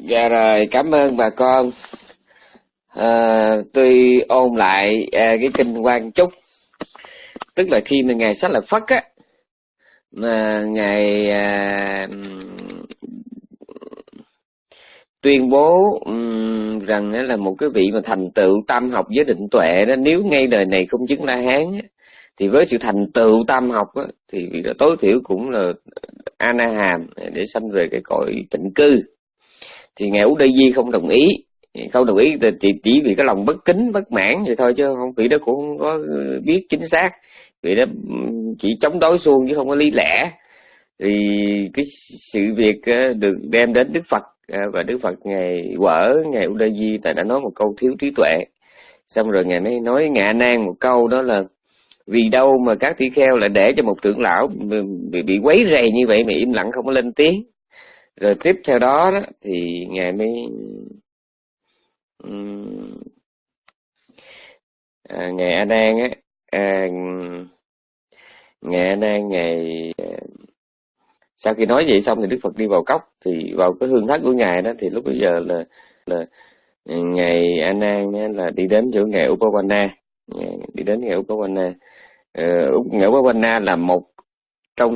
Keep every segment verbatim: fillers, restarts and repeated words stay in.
Dạ rồi, cảm ơn bà con. À, tôi ôn lại à, cái kinh Quang Chúc, tức là khi mà ngài Xá Lợi Phất á, mà ngài à, tuyên bố um, rằng đó là một cái vị mà thành tựu tam học với định tuệ đó, nếu ngay đời này không chứng La Hán á, thì với sự thành tựu tam học á, thì vị đó tối thiểu cũng là A Na Hàm để sanh về cái cõi tịnh cư. Thì ngài Ú Đê Di không đồng ý, không đồng ý chỉ, chỉ vì cái lòng bất kính bất mãn vậy thôi, chứ không, vị đó cũng không có biết chính xác, vị đó chỉ chống đối suông chứ không có lý lẽ. Thì cái sự việc được đem đến Đức Phật, và Đức Phật ngài quở ngài Ú Đê Di tại đã nói một câu thiếu trí tuệ. Xong rồi ngài mới nói ngạ nan một câu, đó là vì đâu mà các tỷ kheo lại để cho một trưởng lão bị, bị quấy rầy như vậy mà im lặng không có lên tiếng. Rồi tiếp theo đó, đó thì ngài mới um, à, ngài A Nan á, à, ngài A Nan ngài à, sau khi nói vậy xong thì Đức Phật đi vào cốc, thì vào cái hương thất của ngài đó, thì lúc bây giờ là là ngài A Nan là đi đến chỗ ngài Upawana, đi đến ngài Upawana. Uh, ngài Upawana là một trong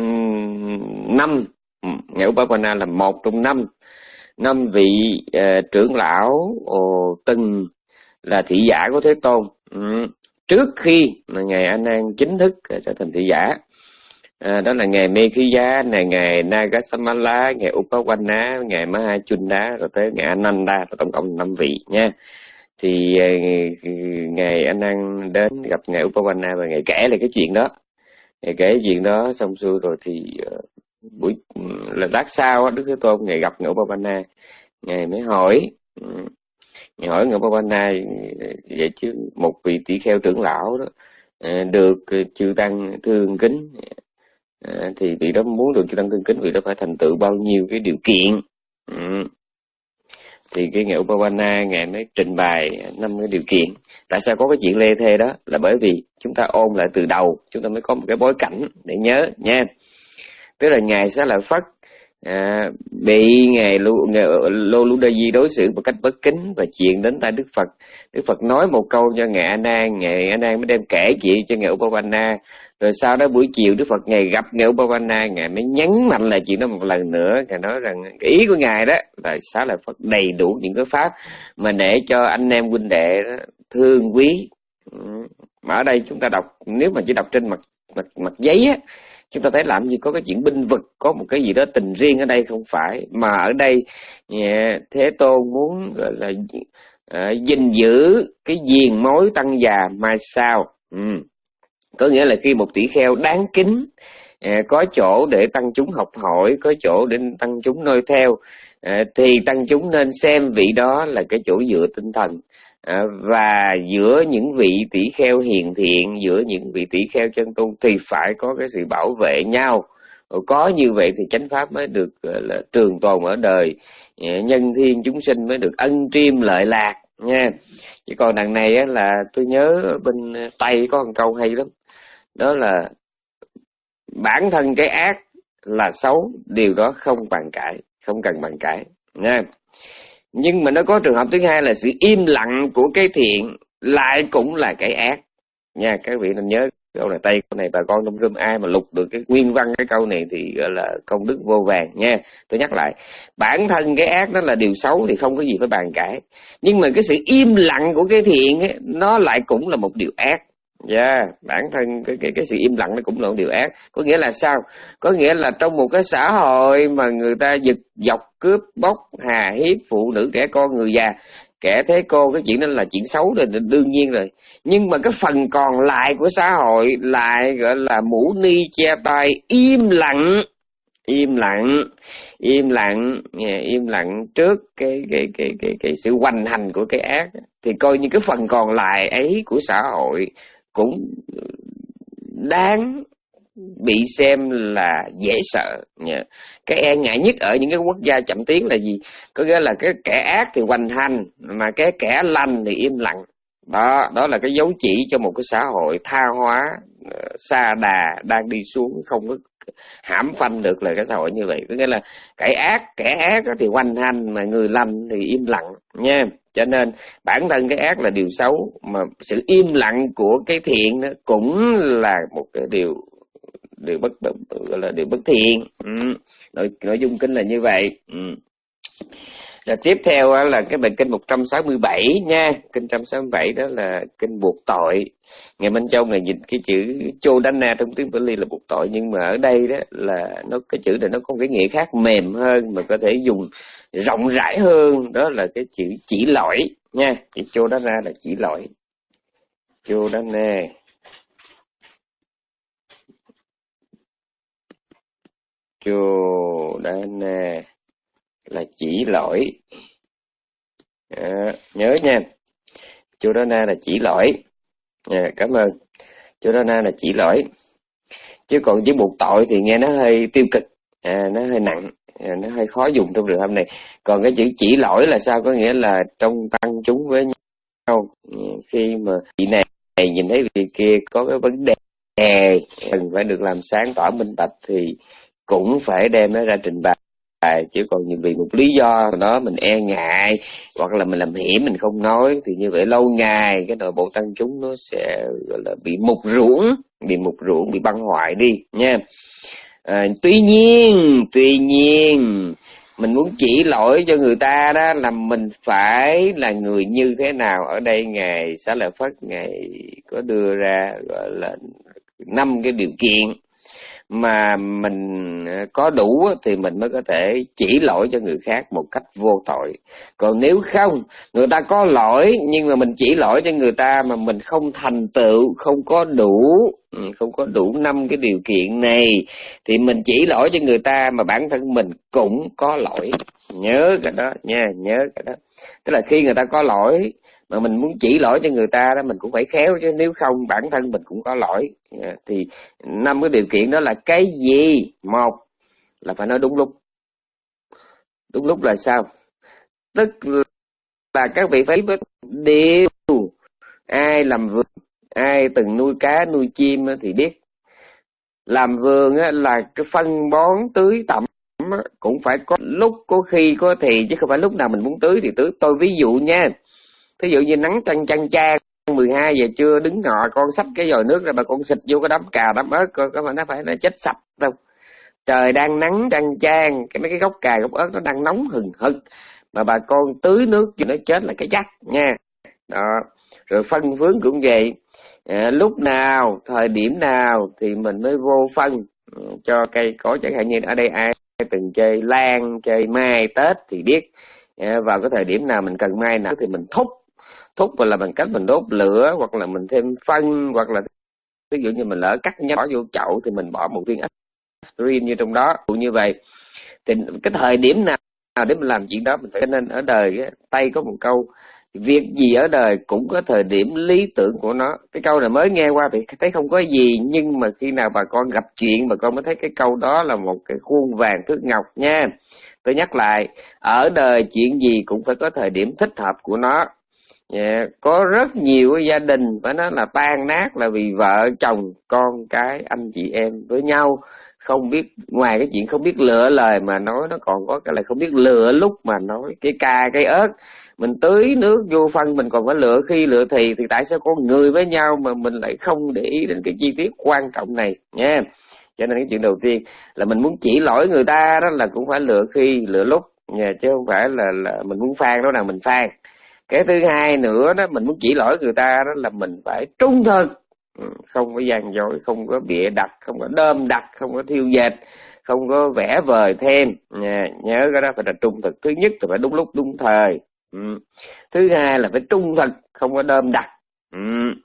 năm, ngài Upawana là một trong năm năm vị uh, trưởng lão uh, từng là thị giả của Thế Tôn, um, trước khi mà ngài A Nan chính thức uh, trở thành thị giả. À, đó là ngài Mê Khí Giá, này ngài Nagasamala, ngài Upawana, ngài Mahachunda, rồi tới ngài Ananda, tổng cộng năm vị nha. Thì uh, ngài A Nan đến gặp ngài Upawana và ngài kể lại cái chuyện đó. Ngài kể chuyện đó xong xuôi rồi thì uh, buổi là lát sau Đức Thế Tôn ngài gặp ngài Upawana, ngài mới hỏi um, ngài hỏi ngài Upawana vậy chứ một vị tỷ kheo trưởng lão đó uh, được uh, chư tăng thương kính, À, thì vị đó muốn được chư tăng thương kính, vị đó phải thành tựu bao nhiêu cái điều kiện. ừ. Thì cái ngài Upawana ngài mới trình bày năm cái điều kiện. Tại sao có cái chuyện lê thê đó? Là bởi vì chúng ta ôn lại từ đầu, chúng ta mới có một cái bối cảnh để nhớ nha. Tức là ngài Xá Lợi Phất à, bị ngài Lô Lô Đê Di đối xử một cách bất kính và chuyện đến tai Đức Phật. Đức Phật nói một câu cho ngài A Nan, ngài A Nan mới đem kể chuyện cho ngài Upawana. Rồi sau đó buổi chiều Đức Phật ngài gặp ngài Upawana, ngài mới nhấn mạnh lại chuyện đó một lần nữa. Ngài nói rằng cái ý của ngài đó là Xá Lợi Phất đầy đủ những cái pháp mà để cho anh em huynh đệ đó thương quý. Mà ở đây chúng ta đọc, nếu mà chỉ đọc trên mặt mặt, mặt giấy á, chúng ta thấy làm gì có cái chuyện binh vực, có một cái gì đó tình riêng ở đây, không phải. Mà ở đây Thế Tôn muốn gọi là uh, gìn giữ cái diền mối tăng già mai sau. ừ. Có nghĩa là khi một tỷ kheo đáng kính, uh, có chỗ để tăng chúng học hỏi, có chỗ để tăng chúng noi theo, uh, thì tăng chúng nên xem vị đó là cái chỗ dựa tinh thần. À, và giữa những vị tỷ kheo hiền thiện, giữa những vị tỷ kheo chân tu thì phải có cái sự bảo vệ nhau. Có như vậy thì chánh pháp mới được là trường tồn ở đời, nhân thiên chúng sinh mới được ân triêm lợi lạc nha. Chứ còn đằng này á, là tôi nhớ bên Tây có một câu hay lắm, đó là bản thân cái ác là xấu, điều đó không bàn cãi, không cần bàn cãi nha. Nhưng mà nó có trường hợp thứ hai là sự im lặng của cái thiện lại cũng là cái ác nha. Các vị nên nhớ câu này, Tây câu này bà con trong room ai mà lục được cái nguyên văn cái câu này thì gọi là công đức vô vàng nha. Tôi nhắc lại, bản thân cái ác đó là điều xấu thì không có gì phải bàn cãi, nhưng mà cái sự im lặng của cái thiện ấy, nó lại cũng là một điều ác. Yeah, bản thân cái, cái, cái sự im lặng nó cũng là một điều ác. Có nghĩa là sao? Có nghĩa là trong một cái xã hội mà người ta giật dọc cướp bóc hà hiếp phụ nữ trẻ con người già kẻ thế cô, cái chuyện đó là chuyện xấu rồi, đương nhiên rồi. Nhưng mà cái phần còn lại của xã hội lại gọi là mũ ni che tay, im lặng, im lặng, im lặng, im lặng trước cái cái cái cái cái sự hoành hành của cái ác. Thì coi như cái phần còn lại ấy của xã hội cũng đáng bị xem là dễ sợ. Cái e ngại nhất ở những cái quốc gia chậm tiến là gì? Có nghĩa là cái kẻ ác thì hoành hành, mà cái kẻ lành thì im lặng. Đó, đó là cái dấu chỉ cho một cái xã hội tha hóa, sa đà đang đi xuống, không có hãm phanh được là cái xã hội như vậy. Có nghĩa là kẻ ác kẻ ác thì hoành hành, mà người lành thì im lặng nha. Cho nên bản thân cái ác là điều xấu, mà sự im lặng của cái thiện đó cũng là một cái điều điều bất gọi là điều bất thiện. Ừ. nội nội dung kinh là như vậy. Ừ. Rồi tiếp theo là cái bài kinh một trăm sáu mươi bảy nha. Kinh một trăm sáu mươi bảy đó là kinh buộc tội. Ngài Minh Châu ngài dịch cái chữ Chodana trong tiếng Pali là buộc tội, nhưng mà ở đây đó là nó cái chữ này nó có cái nghĩa khác mềm hơn mà có thể dùng rộng rãi hơn, đó là cái chữ chỉ lỗi nha. Chữ Chodana là chỉ lỗi. Chodana Chodana là chỉ lỗi. À, nhớ nha, Chodana là chỉ lỗi. À, cảm ơn. Chodana là chỉ lỗi, chứ còn chữ buộc tội thì nghe nó hơi tiêu cực, à, nó hơi nặng, à, nó hơi khó dùng trong trường hợp này. Còn cái chữ chỉ lỗi là sao? Có nghĩa là trong tăng chúng với nhau, khi mà vị này nhìn thấy vị kia có cái vấn đề cần phải được làm sáng tỏ minh bạch thì cũng phải đem nó ra trình bày. Chứ còn vì một lý do đó mình e ngại hoặc là mình làm hiểm mình không nói, thì như vậy lâu ngày cái nội bộ tăng chúng nó sẽ gọi là bị mục ruỗng, bị mục ruỗng, bị băng hoại đi nha. À, tuy nhiên tuy nhiên mình muốn chỉ lỗi cho người ta đó là mình phải là người như thế nào. Ở đây ngài Xá Lợi Phất ngài có đưa ra gọi là năm cái điều kiện mà mình có đủ thì mình mới có thể chỉ lỗi cho người khác một cách vô tội. Còn nếu không, người ta có lỗi nhưng mà mình chỉ lỗi cho người ta mà mình không thành tựu, không có đủ không có đủ năm cái điều kiện này thì mình chỉ lỗi cho người ta mà bản thân mình cũng có lỗi. Nhớ cái đó nha, nhớ cái đó. Tức là khi người ta có lỗi mà mình muốn chỉ lỗi cho người ta đó, mình cũng phải khéo, chứ nếu không bản thân mình cũng có lỗi. Thì năm cái điều kiện đó là cái gì? Một là phải nói đúng lúc. Đúng lúc là sao? Tức là các vị phải biết điều ai làm vườn, ai từng nuôi cá nuôi chim thì biết làm vườn là cái phân bón tưới tẩm cũng phải có lúc, có khi có thì, chứ không phải lúc nào mình muốn tưới thì tưới. Tôi ví dụ nha, thí dụ như nắng chang chang chang mười hai giờ trưa đứng ngọ con xách cái vòi nước ra bà con xịt vô cái đám cà đám ớt coi có mà nó phải nó chết sạch đâu. Trời đang nắng chang chang, cái mấy cái gốc cà gốc ớt nó đang nóng hừng hực mà bà con tưới nước cho nó chết là cái chắc nha. Đó. Rồi phân phướng cũng vậy, à, lúc nào thời điểm nào thì mình mới vô phân cho cây cối. Chẳng hạn như ở đây ai từng chơi lan chơi mai Tết thì biết, à, vào cái thời điểm nào mình cần mai nào thì mình thúc thúc và là bằng cách mình đốt lửa hoặc là mình thêm phân, hoặc là ví dụ như mình lỡ cắt nhánh bỏ vô chậu thì mình bỏ một viên aspirin như trong đó. Như vậy thì cái thời điểm nào để mình làm chuyện đó mình phải. Nên ở đời Tây có một câu, việc gì ở đời cũng có thời điểm lý tưởng của nó. Cái câu này mới nghe qua thì thấy không có gì, nhưng mà khi nào bà con gặp chuyện bà con mới thấy cái câu đó là một cái khuôn vàng thước ngọc nha. Tôi nhắc lại, ở đời chuyện gì cũng phải có thời điểm thích hợp của nó. Yeah, có rất nhiều cái gia đình phải nói là tan nát là vì vợ chồng con cái anh chị em với nhau không biết, ngoài cái chuyện không biết lựa lời mà nói, nó còn có cái là không biết lựa lúc mà nói. Cái cà cái ớt mình tưới nước vô phân mình còn phải lựa khi lựa thì thì tại sao con người với nhau mà mình lại không để ý đến cái chi tiết quan trọng này nha. Cho nên cái chuyện đầu tiên là mình muốn chỉ lỗi người ta đó là cũng phải lựa khi lựa lúc nha, chứ không phải là, là mình muốn phan đó nào mình phan. Cái thứ hai nữa đó, mình muốn chỉ lỗi người ta đó là mình phải trung thực, không có gian dối, không có bịa đặt, không có đơm đặt, không có thiêu dệt, không có vẽ vời thêm nha. Nhớ cái đó phải là trung thực. Thứ nhất là phải đúng lúc đúng thời, ừ. Thứ hai là phải trung thực, không có đơm đặt, ừ.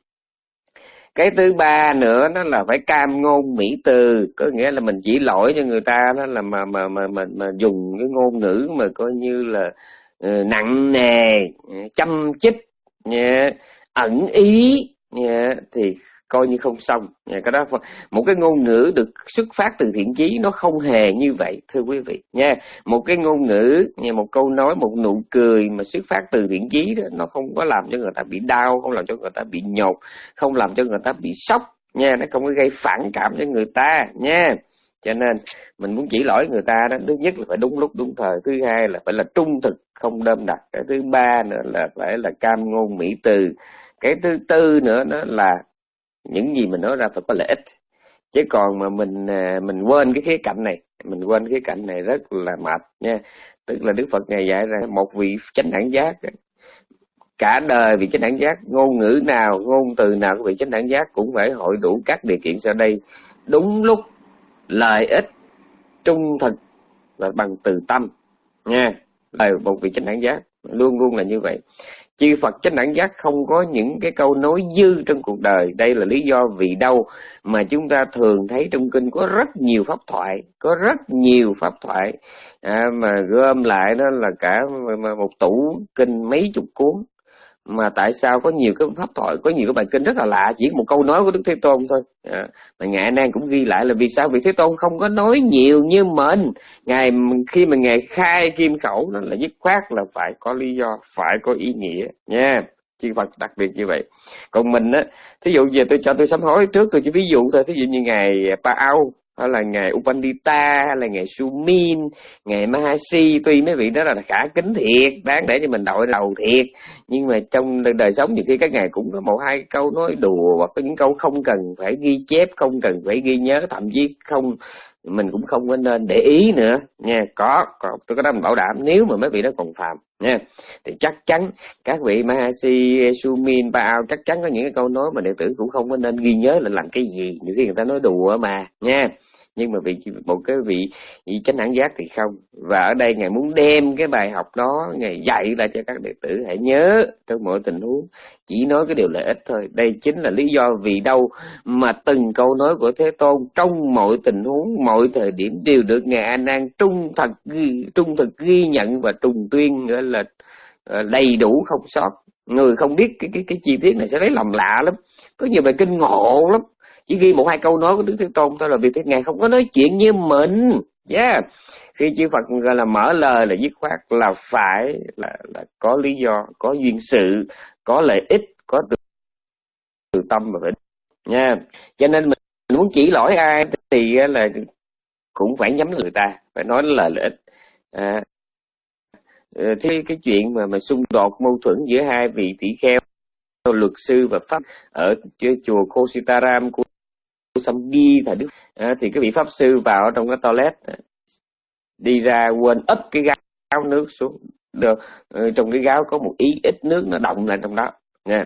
Cái thứ ba nữa đó là phải cam ngôn mỹ từ, có nghĩa là mình chỉ lỗi cho người ta đó là mà mà mà mà, mà dùng cái ngôn ngữ mà coi như là uh, nặng nề, châm chích, yeah, ẩn ý, yeah, thì coi như không xong. Yeah, cái đó một cái ngôn ngữ được xuất phát từ thiện chí nó không hề như vậy thưa quý vị nha. Một cái ngôn ngữ, một câu nói, một nụ cười mà xuất phát từ thiện chí đó, nó không có làm cho người ta bị đau, không làm cho người ta bị nhột, không làm cho người ta bị sốc nha, nó không có gây phản cảm cho người ta nha. Cho nên mình muốn chỉ lỗi người ta đó, thứ nhất là phải đúng lúc đúng thời, thứ hai là phải là trung thực không đơm đặt, cái thứ ba nữa là phải là cam ngôn mỹ từ, cái thứ tư nữa nó là những gì mình nói ra phải có lợi ích. Chứ còn mà mình mình quên cái khía cạnh này, mình quên cái khía cạnh này rất là mệt nha. Tức là Đức Phật Ngài dạy ra một vị chánh đẳng giác cả đời, vị chánh đẳng giác ngôn ngữ nào, ngôn từ nào của vị chánh đẳng giác cũng phải hội đủ các điều kiện sau đây: đúng lúc, lợi ích, trung thực và bằng từ tâm nha. Lời một vị chánh đẳng giác luôn luôn là như vậy. Chư Phật chánh đẳng giác không có những cái câu nói dư trong cuộc đời. Đây là lý do vì đâu mà chúng ta thường thấy trong kinh có rất nhiều pháp thoại, có rất nhiều pháp thoại à, mà gom lại đó là cả một tủ kinh mấy chục cuốn. Mà tại sao có nhiều cái pháp thoại, có nhiều cái bài kinh rất là lạ, chỉ một câu nói của Đức Thế Tôn thôi à, mà Ngài A Nan cũng ghi lại là vì sao vị Thế Tôn không có nói nhiều như mình. Ngài khi mà Ngài khai kim khẩu đó là dứt khoát là phải có lý do, phải có ý nghĩa nha. Chư Phật đặc biệt như vậy. Còn mình á, thí dụ giờ tôi cho tôi sám hối trước, tôi chỉ ví dụ thôi. Thí dụ như Ngài Pa Au, hay là Ngài Upandita, hay là Ngài Sumin, Ngài Mahasi, tuy mấy vị đó là khả kính thiệt, đáng để cho mình đội đầu thiệt, nhưng mà trong đời sống nhiều khi các ngài cũng có một hai câu nói đùa, hoặc có những câu không cần phải ghi chép, không cần phải ghi nhớ, thậm chí không mình cũng không có nên để ý nữa nha. Có, có tôi có đó mình bảo đảm, nếu mà mấy vị đó còn phạm nha, thì chắc chắn các vị Mahasi, Sumin, Pa Au chắc chắn có những cái câu nói mà đệ tử cũng không có nên ghi nhớ là làm cái gì, nhiều khi người ta nói đùa mà nha. Nhưng mà vị một cái vị, vị chánh đẳng giác thì không. Và ở đây Ngài muốn đem cái bài học đó Ngài dạy lại cho các đệ tử hãy nhớ trong mọi tình huống chỉ nói cái điều lợi ích thôi. Đây chính là lý do vì đâu mà từng câu nói của Thế Tôn trong mọi tình huống, mọi thời điểm đều được Ngài A Nan trung thực ghi, trung thực ghi nhận và trùng tuyên, gọi là đầy đủ không sót. Người không biết cái cái cái chi tiết này sẽ thấy lầm lạ lắm. Có nhiều bài kinh ngộ lắm, chỉ ghi một hai câu nói của Đức Thế Tôn thôi là vì thế Ngài không có nói chuyện như mình. Yeah. Khi chư Phật gọi là mở lời là dứt khoát là phải là, là có lý do, có duyên sự, có lợi ích, có từ, từ tâm mà phải nha. Yeah. Cho nên mình muốn chỉ lỗi ai thì là cũng phải nhắm người ta, phải nói lời lợi ích. À, thế cái chuyện mà mà xung đột mâu thuẫn giữa hai vị tỷ kheo luật sư và pháp ở chùa Kositaram Samgi thầy Đức à, thì cái vị pháp sư vào trong cái toilet đi ra quên ấp cái gáo nước xuống được, trong cái gáo có một ý ít nước nó động lại trong đó nha.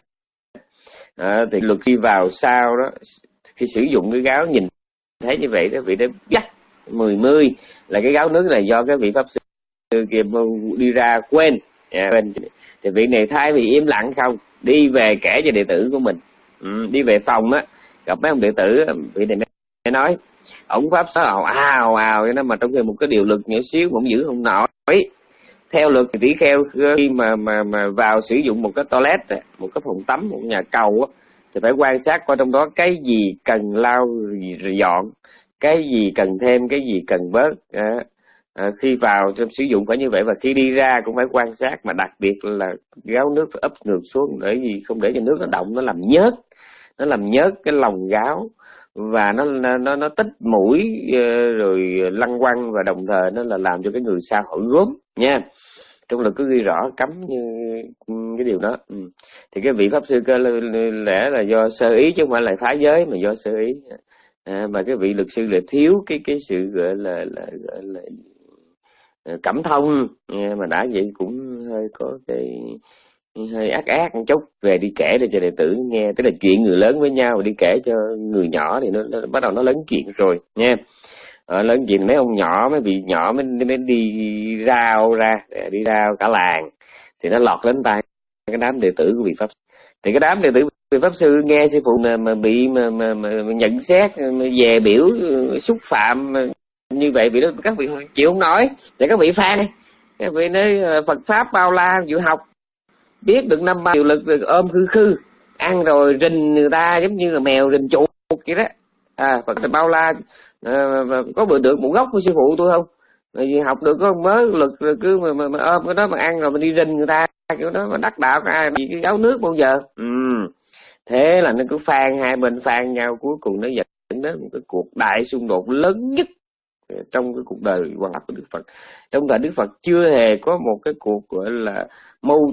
À, thì luật sư vào sau đó khi sử dụng cái gáo nhìn thấy như vậy đó, vị đó dắt mười mươi là cái gáo nước này do cái vị pháp sư kia đi ra quên, à, quên thì vị này thay vì im lặng không đi về kể cho đệ tử của mình. Ừ, đi về phòng á gặp mấy ông đệ tử, vị này mới nói ổng pháp sư ào ào ào nó mà trong khi một cái điều luật nhỏ xíu cũng giữ không nổi. Theo luật thì tỷ kheo khi mà mà mà vào sử dụng một cái toilet, một cái phòng tắm, một nhà cầu á, thì phải quan sát coi trong đó cái gì cần lau rồi dọn, cái gì cần thêm, cái gì cần bớt. À, à, khi vào trong sử dụng phải như vậy, và khi đi ra cũng phải quan sát, mà đặc biệt là gáo nước phải ấp ngược xuống để gì không để cho nước nó động, nó làm nhớt, nó làm nhớt cái lòng gáo và nó nó nó tích mũi rồi lăng quăng, và đồng thời nó là làm cho cái người sau khỏi gốm nha. Trong luật có ghi rõ cấm như cái điều đó. Ừ. Thì cái vị pháp sư cơ lẽ là do sơ ý chứ không phải là phá giới, mà do sơ ý. À, mà cái vị luật sư là thiếu cái cái sự gọi là là gọi là cảm thông, mà đã vậy cũng hơi có cái hơi ác ác một chút, về đi kể để cho đệ tử nghe, tức là chuyện người lớn với nhau, đi kể cho người nhỏ thì nó, nó bắt đầu nó lớn chuyện rồi nha. Ở lớn chuyện mấy ông nhỏ, mấy vị nhỏ mới, mới đi rao ra, đi rao cả làng thì nó lọt đến tai cái đám đệ tử của vị pháp. Thì cái đám đệ tử vị pháp sư nghe sư phụ mà, mà bị mà, mà, mà, mà nhận xét, mà về biểu xúc phạm như vậy, vì đó các vị chịu không nói, thì các vị phan, các vị nói Phật pháp bao la chịu học, biết được năm ba điều lực được ôm khư khư, ăn rồi rình người ta giống như là mèo rình chuột vậy đó. À, Phật bao la, à, có bữa được một gốc của sư phụ tôi không? Rồi học được có mới lực rồi cứ mà, mà, mà ôm cái đó mà ăn rồi mình đi rình người ta kiểu đó, mà đắc đạo có ai bị cái gáo nước bao giờ? Ừ. Thế là nó cứ phan, hai bên phan nhau, cuối cùng nó dẫn đến một cái cuộc đại xung đột lớn nhất trong cái cuộc đời hoàn hảo của Đức Phật. Trong thời Đức Phật chưa hề có một cái cuộc gọi là mâu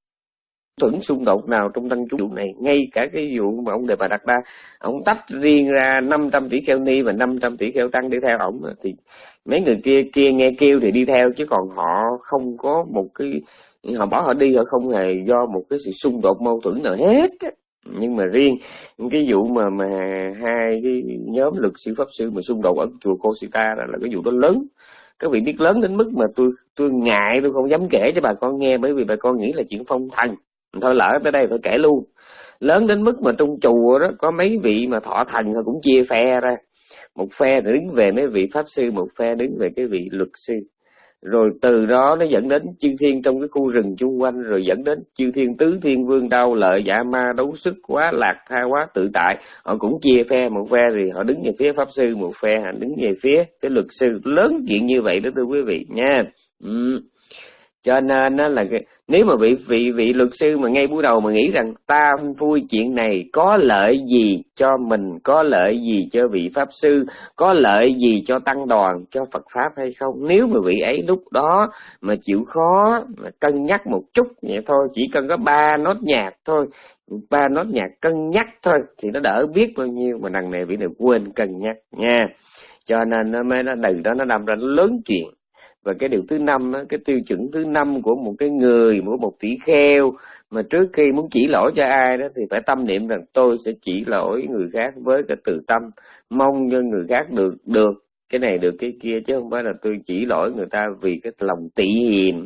thuẫn xung đột nào trong tăng chúng vụ này. Ngay cả cái vụ mà ông Đề Bà Đạt Đa, ông tách riêng ra năm trăm tỷ kheo ni và năm trăm tỷ kheo tăng đi theo ổng, thì mấy người kia kia nghe kêu thì đi theo, chứ còn họ không có một cái, họ bỏ họ đi, họ không hề do một cái sự xung đột mâu thuẫn nào hết. Nhưng mà riêng cái vụ mà mà hai cái nhóm luật sư pháp sư mà xung đột ở chùa Cô Sĩ Ta là cái vụ đó lớn. Các vị biết lớn đến mức mà tôi tôi ngại, tôi không dám kể cho bà con nghe, bởi vì bà con nghĩ là chuyện phong thần. Thôi lỡ tới đây phải kể luôn. Lớn đến mức mà trong chùa đó có mấy vị mà thọ thần họ cũng chia phe ra. Một phe đứng về mấy vị pháp sư, một phe đứng về cái vị luật sư. Rồi từ đó nó dẫn đến chư thiên trong cái khu rừng chung quanh, rồi dẫn đến chư thiên tứ thiên vương đau lợi dạ ma đấu sức quá lạc tha quá tự tại. Họ cũng chia phe, một phe thì họ đứng về phía pháp sư, một phe họ đứng về phía cái luật sư. Lớn chuyện như vậy đó thưa quý vị nha. Ừ. Cho nên đó là cái, nếu mà vị vị vị luật sư mà ngay buổi đầu mà nghĩ rằng ta vui chuyện này có lợi gì cho mình, có lợi gì cho vị pháp sư, có lợi gì cho tăng đoàn, cho Phật pháp hay không, nếu mà vị ấy lúc đó mà chịu khó mà cân nhắc một chút vậy thôi, chỉ cần có ba nốt nhạc thôi, ba nốt nhạc cân nhắc thôi thì nó đỡ biết bao nhiêu. Mà đằng này vị này quên cân nhắc nha, cho nên nó mới nó từ đó nó đâm ra nó lớn chuyện. Và cái điều thứ năm, cái tiêu chuẩn thứ năm của một cái người, của một tỷ kheo mà trước khi muốn chỉ lỗi cho ai đó thì phải tâm niệm rằng tôi sẽ chỉ lỗi người khác với cái từ tâm, mong cho người khác được được cái này được cái kia, chứ không phải là tôi chỉ lỗi người ta vì cái lòng tị hiềm,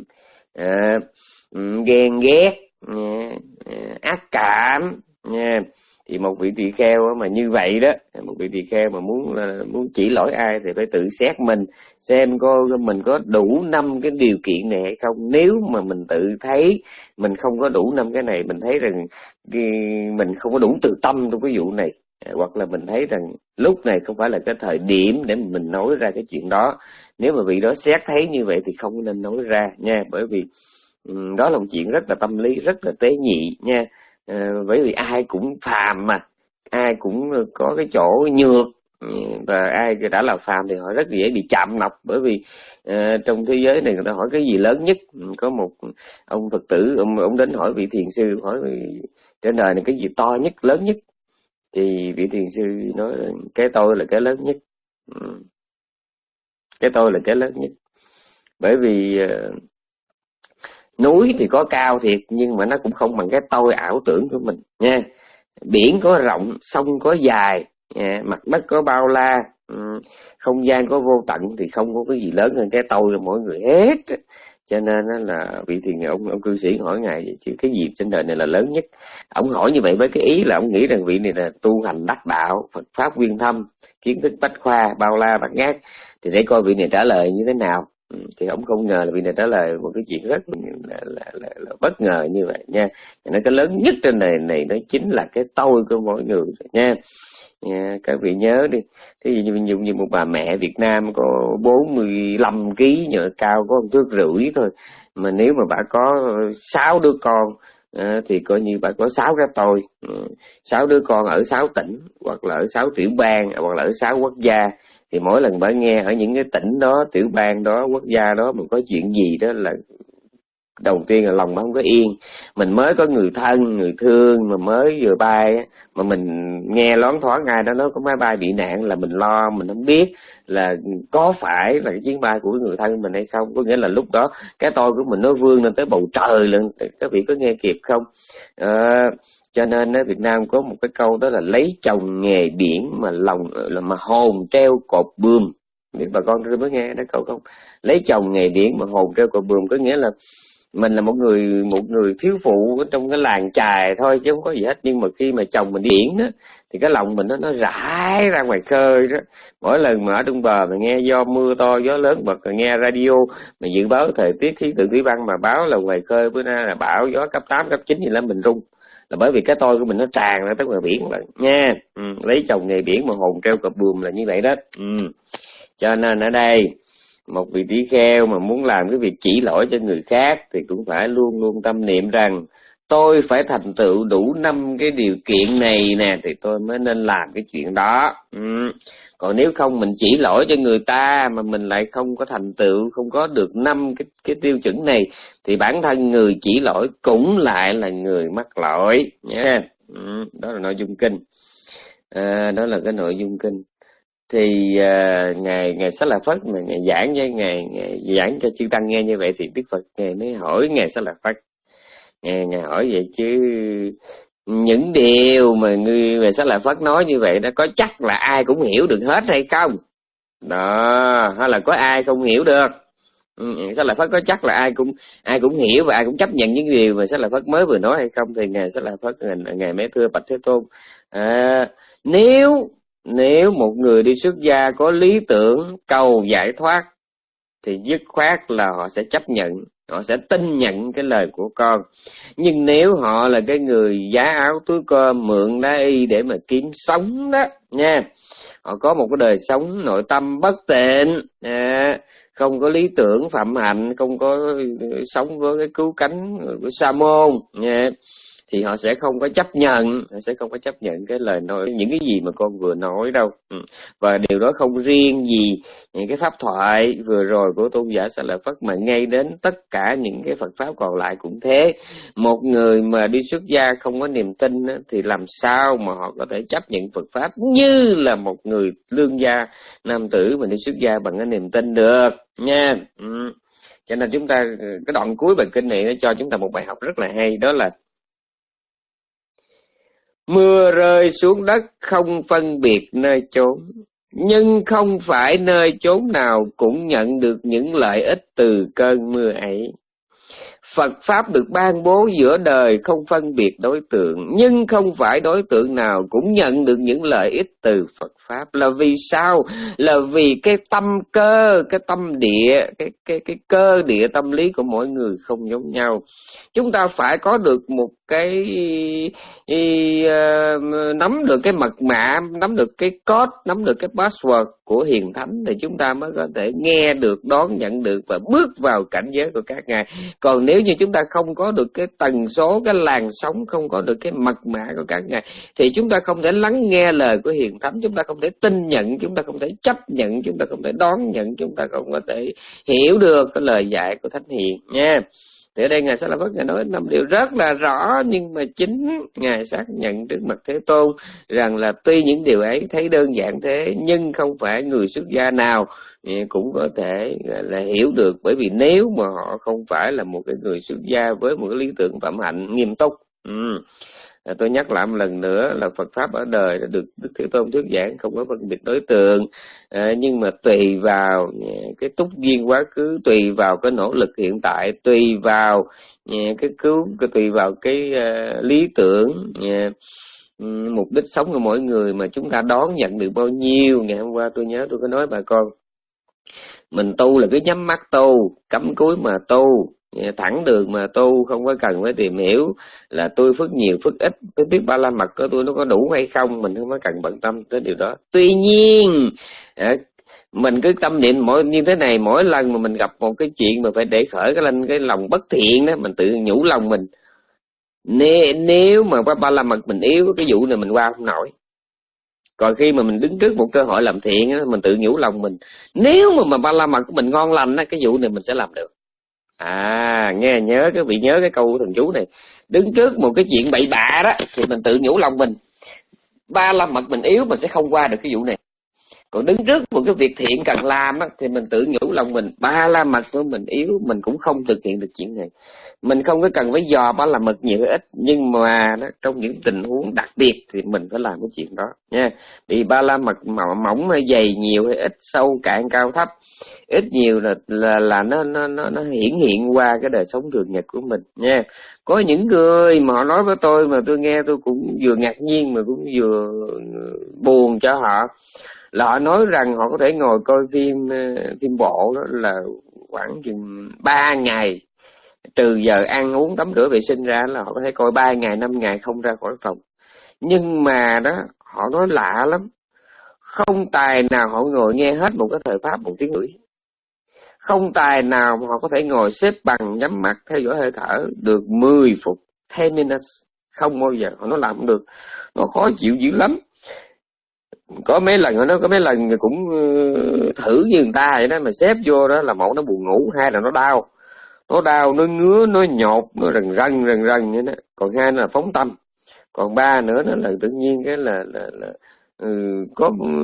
à, ghen ghét, à, ác cảm nha. Thì một vị tỳ kheo mà như vậy đó, một vị tỳ kheo mà muốn muốn chỉ lỗi ai thì phải tự xét mình, xem coi mình có đủ năm cái điều kiện này hay không. Nếu mà mình tự thấy mình không có đủ năm cái này, mình thấy rằng mình không có đủ từ tâm trong cái vụ này, hoặc là mình thấy rằng lúc này không phải là cái thời điểm để mình nói ra cái chuyện đó, nếu mà vị đó xét thấy như vậy thì không nên nói ra nha. Bởi vì đó là một chuyện rất là tâm lý, rất là tế nhị nha. À, bởi vì ai cũng phàm mà, ai cũng có cái chỗ nhược, và ai đã là phàm thì họ rất dễ bị chạm nọc. Bởi vì à, trong thế giới này người ta hỏi cái gì lớn nhất, có một ông Phật tử ông, ông đến hỏi vị thiền sư, hỏi trên đời này cái gì to nhất, lớn nhất, thì vị thiền sư nói là cái tôi là cái lớn nhất, cái tôi là cái lớn nhất. Bởi vì à, núi thì có cao thiệt, nhưng mà nó cũng không bằng cái tôi ảo tưởng của mình nha. Biển có rộng, sông có dài, nha. Mặt đất có bao la, không gian có vô tận, thì không có cái gì lớn hơn cái tôi của mỗi người hết. Cho nên là vị thiền ông ông cư sĩ hỏi ngài vậy, chứ cái gì trên đời này là lớn nhất. Ông hỏi như vậy với cái ý là ông nghĩ rằng vị này là tu hành đắc đạo, Phật pháp uyên thâm, kiến thức bách khoa, bao la bát ngát, thì để coi vị này trả lời như thế nào. Thì ông không ngờ là vị này trả lời một cái chuyện rất là, là, là, là bất ngờ như vậy nha. Nên cái lớn nhất trên đời này nó chính là cái tôi của mỗi người nha. Nha, các vị nhớ đi. Thế như, như, như một bà mẹ Việt Nam có bốn mươi lăm ký, nhờ cao có một thước rưỡi thôi, mà nếu mà bà có sáu đứa con à, thì coi như bà có sáu cái tôi, sáu đứa con ở sáu tỉnh, hoặc là ở sáu tiểu bang, hoặc là ở sáu quốc gia. Thì mỗi lần bà nghe ở những cái tỉnh đó, tiểu bang đó, quốc gia đó mà có chuyện gì đó là đầu tiên là lòng bà không có yên. Mình mới có người thân, người thương mà mới vừa bay, mà mình nghe loáng thoáng ai đó nói có máy bay bị nạn là mình lo, mình không biết là có phải là cái chuyến bay của người thân mình hay không. Có nghĩa là lúc đó cái tôi của mình nó vươn lên tới bầu trời luôn. Các vị có nghe kịp không? À, cho nên ở Việt Nam có một cái câu đó là lấy chồng nghề biển mà lòng là mà hồn treo cột buồm. Bà con mới nghe đó câu không? Lấy chồng nghề biển mà hồn treo cột buồm, có nghĩa là mình là một người một người thiếu phụ ở trong cái làng chài thôi chứ không có gì hết, nhưng mà khi mà chồng mình đi biển đó thì cái lòng mình nó nó rải ra ngoài khơi đó. Mỗi lần mà ở trong bờ mà nghe do mưa to gió lớn, bật nghe radio mà dự báo thời tiết khí tượng thủy văn mà báo là ngoài khơi bữa nay là bão gió cấp tám cấp chín gì là mình rung, là bởi vì cái tôi của mình nó tràn ra tới ngoài biển rồi nha. Ừ, lấy chồng nghề biển mà hồn treo cột buồm là như vậy đó. Ừ. Cho nên ở đây một vị tỷ kheo mà muốn làm cái việc chỉ lỗi cho người khác thì cũng phải luôn luôn tâm niệm rằng tôi phải thành tựu đủ năm cái điều kiện này nè thì tôi mới nên làm cái chuyện đó. Ừ. Còn nếu không mình chỉ lỗi cho người ta mà mình lại không có thành tựu, không có được năm cái cái tiêu chuẩn này thì bản thân người chỉ lỗi cũng lại là người mắc lỗi nha. Ừ. Đó là nội dung kinh. À, đó là cái nội dung kinh. Thì uh, ngài ngài Xá Lợi Phất mà ngài giảng với ngài, ngài giảng cho chư tăng nghe như vậy thì Đức Phật ngài mới hỏi ngài Xá Lợi Phất. Ngài, ngài hỏi vậy chứ những điều mà người ngài Xá Lợi Phất nói như vậy đó có chắc là ai cũng hiểu được hết hay không? Đó, hay là có ai không hiểu được? Ừ, Xá Lợi Phất có chắc là ai cũng ai cũng hiểu và ai cũng chấp nhận những điều mà Xá Lợi Phất mới vừa nói hay không? Thì ngài Xá Lợi Phất ngài, ngài mới thưa bạch Thế Tôn, à, nếu nếu một người đi xuất gia có lý tưởng cầu giải thoát thì dứt khoát là họ sẽ chấp nhận, họ sẽ tin nhận cái lời của con. Nhưng nếu họ là cái người giá áo túi cơm mượn đá y để mà kiếm sống đó nha, họ có một cái đời sống nội tâm bất tịnh, à, không có lý tưởng phạm hạnh, không có sống với cái cứu cánh của sa môn nha, thì họ sẽ không có chấp nhận, họ sẽ không có chấp nhận cái lời nói, những cái gì mà con vừa nói đâu. Ừ. Và điều đó không riêng gì những cái pháp thoại vừa rồi của tôn giả Xá Lợi Phất, mà ngay đến tất cả những cái Phật pháp còn lại cũng thế. Một người mà đi xuất gia không có niềm tin á, thì làm sao mà họ có thể chấp nhận Phật pháp như là một người lương gia nam tử mà đi xuất gia bằng cái niềm tin được nha. Ừ. Cho nên chúng ta, cái đoạn cuối bài kinh này nó cho chúng ta một bài học rất là hay, đó là mưa rơi xuống đất không phân biệt nơi chốn, nhưng không phải nơi chốn nào cũng nhận được những lợi ích từ cơn mưa ấy. Phật Pháp được ban bố giữa đời không phân biệt đối tượng, nhưng không phải đối tượng nào cũng nhận được những lợi ích từ Phật Pháp. Là vì sao? Là vì cái tâm cơ, cái tâm địa, cái, cái, cái cơ địa tâm lý của mỗi người không giống nhau. Chúng ta phải có được một cái ý, uh, nắm được cái mật mã, nắm được cái code, nắm được cái password của Hiền Thánh thì chúng ta mới có thể nghe được, đón nhận được và bước vào cảnh giới của các ngài. Còn nếu như chúng ta không có được cái tần số, cái làn sóng, không có được cái mật mã của các ngài thì chúng ta không thể lắng nghe lời của Hiền Thánh, chúng ta không thể tin nhận, chúng ta không thể chấp nhận, chúng ta không thể đón nhận, chúng ta không có thể hiểu được cái lời dạy của Thánh Hiền nha. Thì ở đây ngài Xá Lợi Phất ngài nói năm điều rất là rõ, nhưng mà chính ngài xác nhận trước mặt Thế Tôn rằng là tuy những điều ấy thấy đơn giản thế, nhưng không phải người xuất gia nào cũng có thể là hiểu được, bởi vì nếu mà họ không phải là một cái người xuất gia với một cái lý tưởng phạm hạnh nghiêm túc. Ừ. Tôi nhắc lại một lần nữa là Phật Pháp ở đời đã được Đức Thế Tôn thuyết giảng không có phân biệt đối tượng, à, nhưng mà tùy vào cái túc duyên quá khứ, tùy vào cái nỗ lực hiện tại, tùy vào cái cứu, tùy vào cái uh, lý tưởng, uh, mục đích sống của mỗi người mà chúng ta đón nhận được bao nhiêu. Ngày hôm qua tôi nhớ tôi có nói bà con, mình tu là cứ nhắm mắt tu, cắm cúi mà tu, thẳng đường mà tu, không có cần phải tìm hiểu là tôi phước nhiều phước ít, tôi biết ba la mật của tôi nó có đủ hay không, mình không có cần bận tâm tới điều đó. Tuy nhiên mình cứ tâm niệm mỗi như thế này, mỗi lần mà mình gặp một cái chuyện mà phải để khởi cái lên cái lòng bất thiện đó, mình tự nhủ lòng mình, nếu, nếu mà ba la mật mình yếu, cái vụ này mình qua không nổi. Còn khi mà mình đứng trước một cơ hội làm thiện á, mình tự nhủ lòng mình, nếu mà, mà ba la mật của mình ngon lành á, cái vụ này mình sẽ làm được. À, nghe nhớ cái vị nhớ cái câu thần chú này, đứng trước một cái chuyện bậy bạ đó thì mình tự nhủ lòng mình, ba la mật mình yếu, mình sẽ không qua được cái vụ này. Còn đứng trước một cái việc thiện cần làm á, thì mình tự nhủ lòng mình, ba la mật của mình yếu, mình cũng không thực hiện được chuyện này. Mình không có cần phải dò ba la mật nhiều hay ít, nhưng mà đó, trong những tình huống đặc biệt thì mình phải làm cái chuyện đó nha. Vì ba la mật mỏng hay dày, nhiều hay ít, sâu cạn cao thấp, ít nhiều là là, là nó nó nó nó hiển hiện qua cái đời sống thường nhật của mình nha. Có những người mà họ nói với tôi mà tôi nghe tôi cũng vừa ngạc nhiên mà cũng vừa buồn cho họ, là họ nói rằng họ có thể ngồi coi phim phim bộ đó là khoảng chừng ba ngày, trừ giờ ăn uống tắm rửa vệ sinh ra là họ có thể coi ba ngày năm ngày không ra khỏi phòng. Nhưng mà đó họ nói lạ lắm, không tài nào họ ngồi nghe hết một cái thời pháp một tiếng rưỡi, không tài nào mà họ có thể ngồi xếp bằng nhắm mắt theo dõi hơi thở được mười phút. ten minutes, không bao giờ nó làm không được, nó khó chịu dữ lắm. Có mấy lần nó có mấy lần cũng thử như người ta vậy đó, mà xếp vô đó là một nó buồn ngủ, hai là nó đau, nó đau nó ngứa nó nhột nó rần rần rần rần vậy đó, còn hai là phóng tâm, còn ba nữa nó là tự nhiên cái là là là ừ, có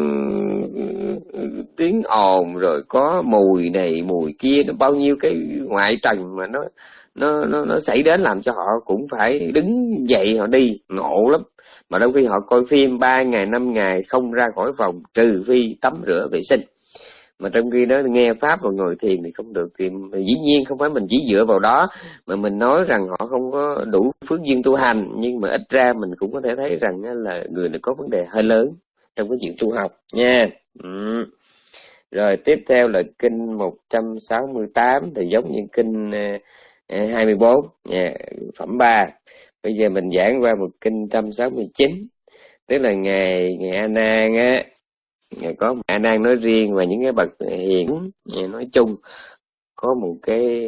ừ, tiếng ồn rồi có mùi này mùi kia, nó bao nhiêu cái ngoại trần mà nó nó nó nó xảy đến làm cho họ cũng phải đứng dậy họ đi, ngộ lắm. Mà đôi khi họ coi phim ba ngày năm ngày không ra khỏi phòng trừ phi tắm rửa vệ sinh, mà trong khi đó nghe pháp và ngồi thiền thì không được. Thì dĩ nhiên không phải mình chỉ dựa vào đó mà mình nói rằng họ không có đủ phước duyên tu hành, nhưng mà ít ra mình cũng có thể thấy rằng là người này có vấn đề hơi lớn trong cái chuyện tu học nha. Ừ. Rồi tiếp theo là kinh một trăm sáu mươi tám thì giống như kinh hai mươi bốn nha, phẩm ba. Bây giờ mình giảng qua một kinh một trăm sáu mươi chín, tức là ngày ngày A Nan á, ngày có A Nan nói riêng và những cái bậc hiển nói chung có một cái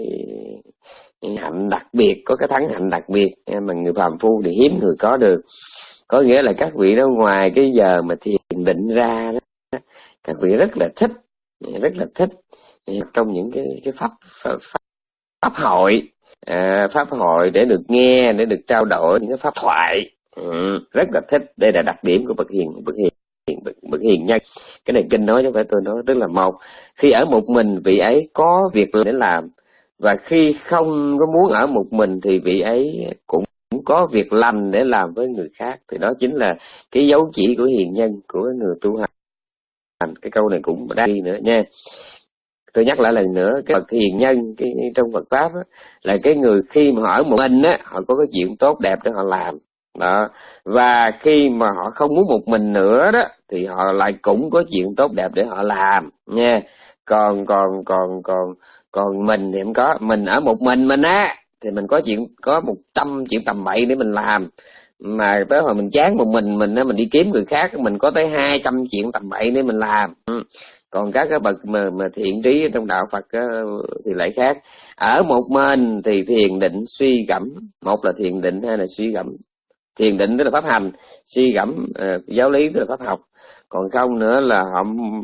hạnh đặc biệt, có cái thắng hạnh đặc biệt mà người phàm phu thì hiếm người có được. Có nghĩa là các vị đó ngoài cái giờ mà thiền định ra đó, các vị rất là thích, rất là thích trong những cái cái pháp pháp, pháp, pháp hội, à, pháp hội để được nghe, để được trao đổi những cái pháp thoại, ừ, rất là thích. Đây là đặc điểm của bậc hiền, bậc hiền bậc, bậc hiền nhân. Cái này kinh nói chứ không phải tôi nói. Tức là một, khi ở một mình vị ấy có việc để làm, và khi không có muốn ở một mình thì vị ấy cũng có việc lành để làm với người khác. Thì đó chính là cái dấu chỉ của hiền nhân, của người tu hành. Cái câu này cũng đã đi nữa nha. Tôi nhắc lại lần nữa, cái bậc hiền nhân cái, trong Phật pháp á, là cái người khi mà họ ở một mình á, họ có cái chuyện tốt đẹp để họ làm đó. Và khi mà họ không muốn một mình nữa đó thì họ lại cũng có chuyện tốt đẹp để họ làm nha. Còn còn còn còn còn mình thì không có. Mình ở một mình mình á thì mình có chuyện, có một trăm chuyện tầm bậy để mình làm, mà tới hồi mình chán một mình mình á, mình đi kiếm người khác, mình có tới hai trăm chuyện tầm bậy để mình làm. Còn các cái bậc mà, mà thiện trí trong đạo Phật á, thì lại khác. Ở một mình thì thiền định suy gẫm, một là thiền định, hai là suy gẫm. Thiền định tức là pháp hành, suy gẫm uh, giáo lý tức là pháp học. Còn không nữa là họ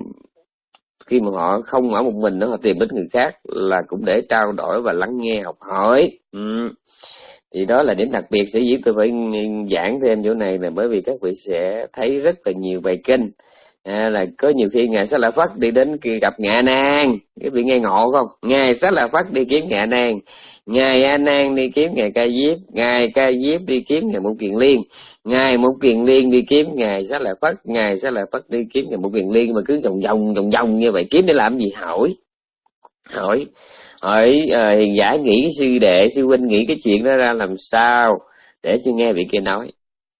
khi mà họ không ở một mình nữa, họ tìm đến người khác là cũng để trao đổi và lắng nghe học hỏi. Ừ. Thì đó là điểm đặc biệt. Sở dĩ tôi phải giảng thêm chỗ này là bởi vì các vị sẽ thấy rất là nhiều bài kinh. À, là có nhiều khi Ngài Xá Lợi Phất đi đến gặp Ngài A Nan, các vị nghe ngộ không? Ngài Xá Lợi Phất đi kiếm Ngài A Nan, Ngài A Nan đi kiếm Ngài Ca Diếp, Ngài Ca Diếp đi kiếm Ngài Mục Kiền Liên, Ngài Mục Kiền Liên đi kiếm Ngài Xá Lợi Phất, Ngài Xá Lợi Phất đi kiếm Ngài Mục Kiền Liên, mà cứ vòng vòng vòng vòng như vậy. Kiếm để làm gì? Hỏi hỏi hỏi uh, hiền giả nghĩ sư đệ sư huynh nghĩ cái chuyện đó ra làm sao để cho nghe vị kia nói.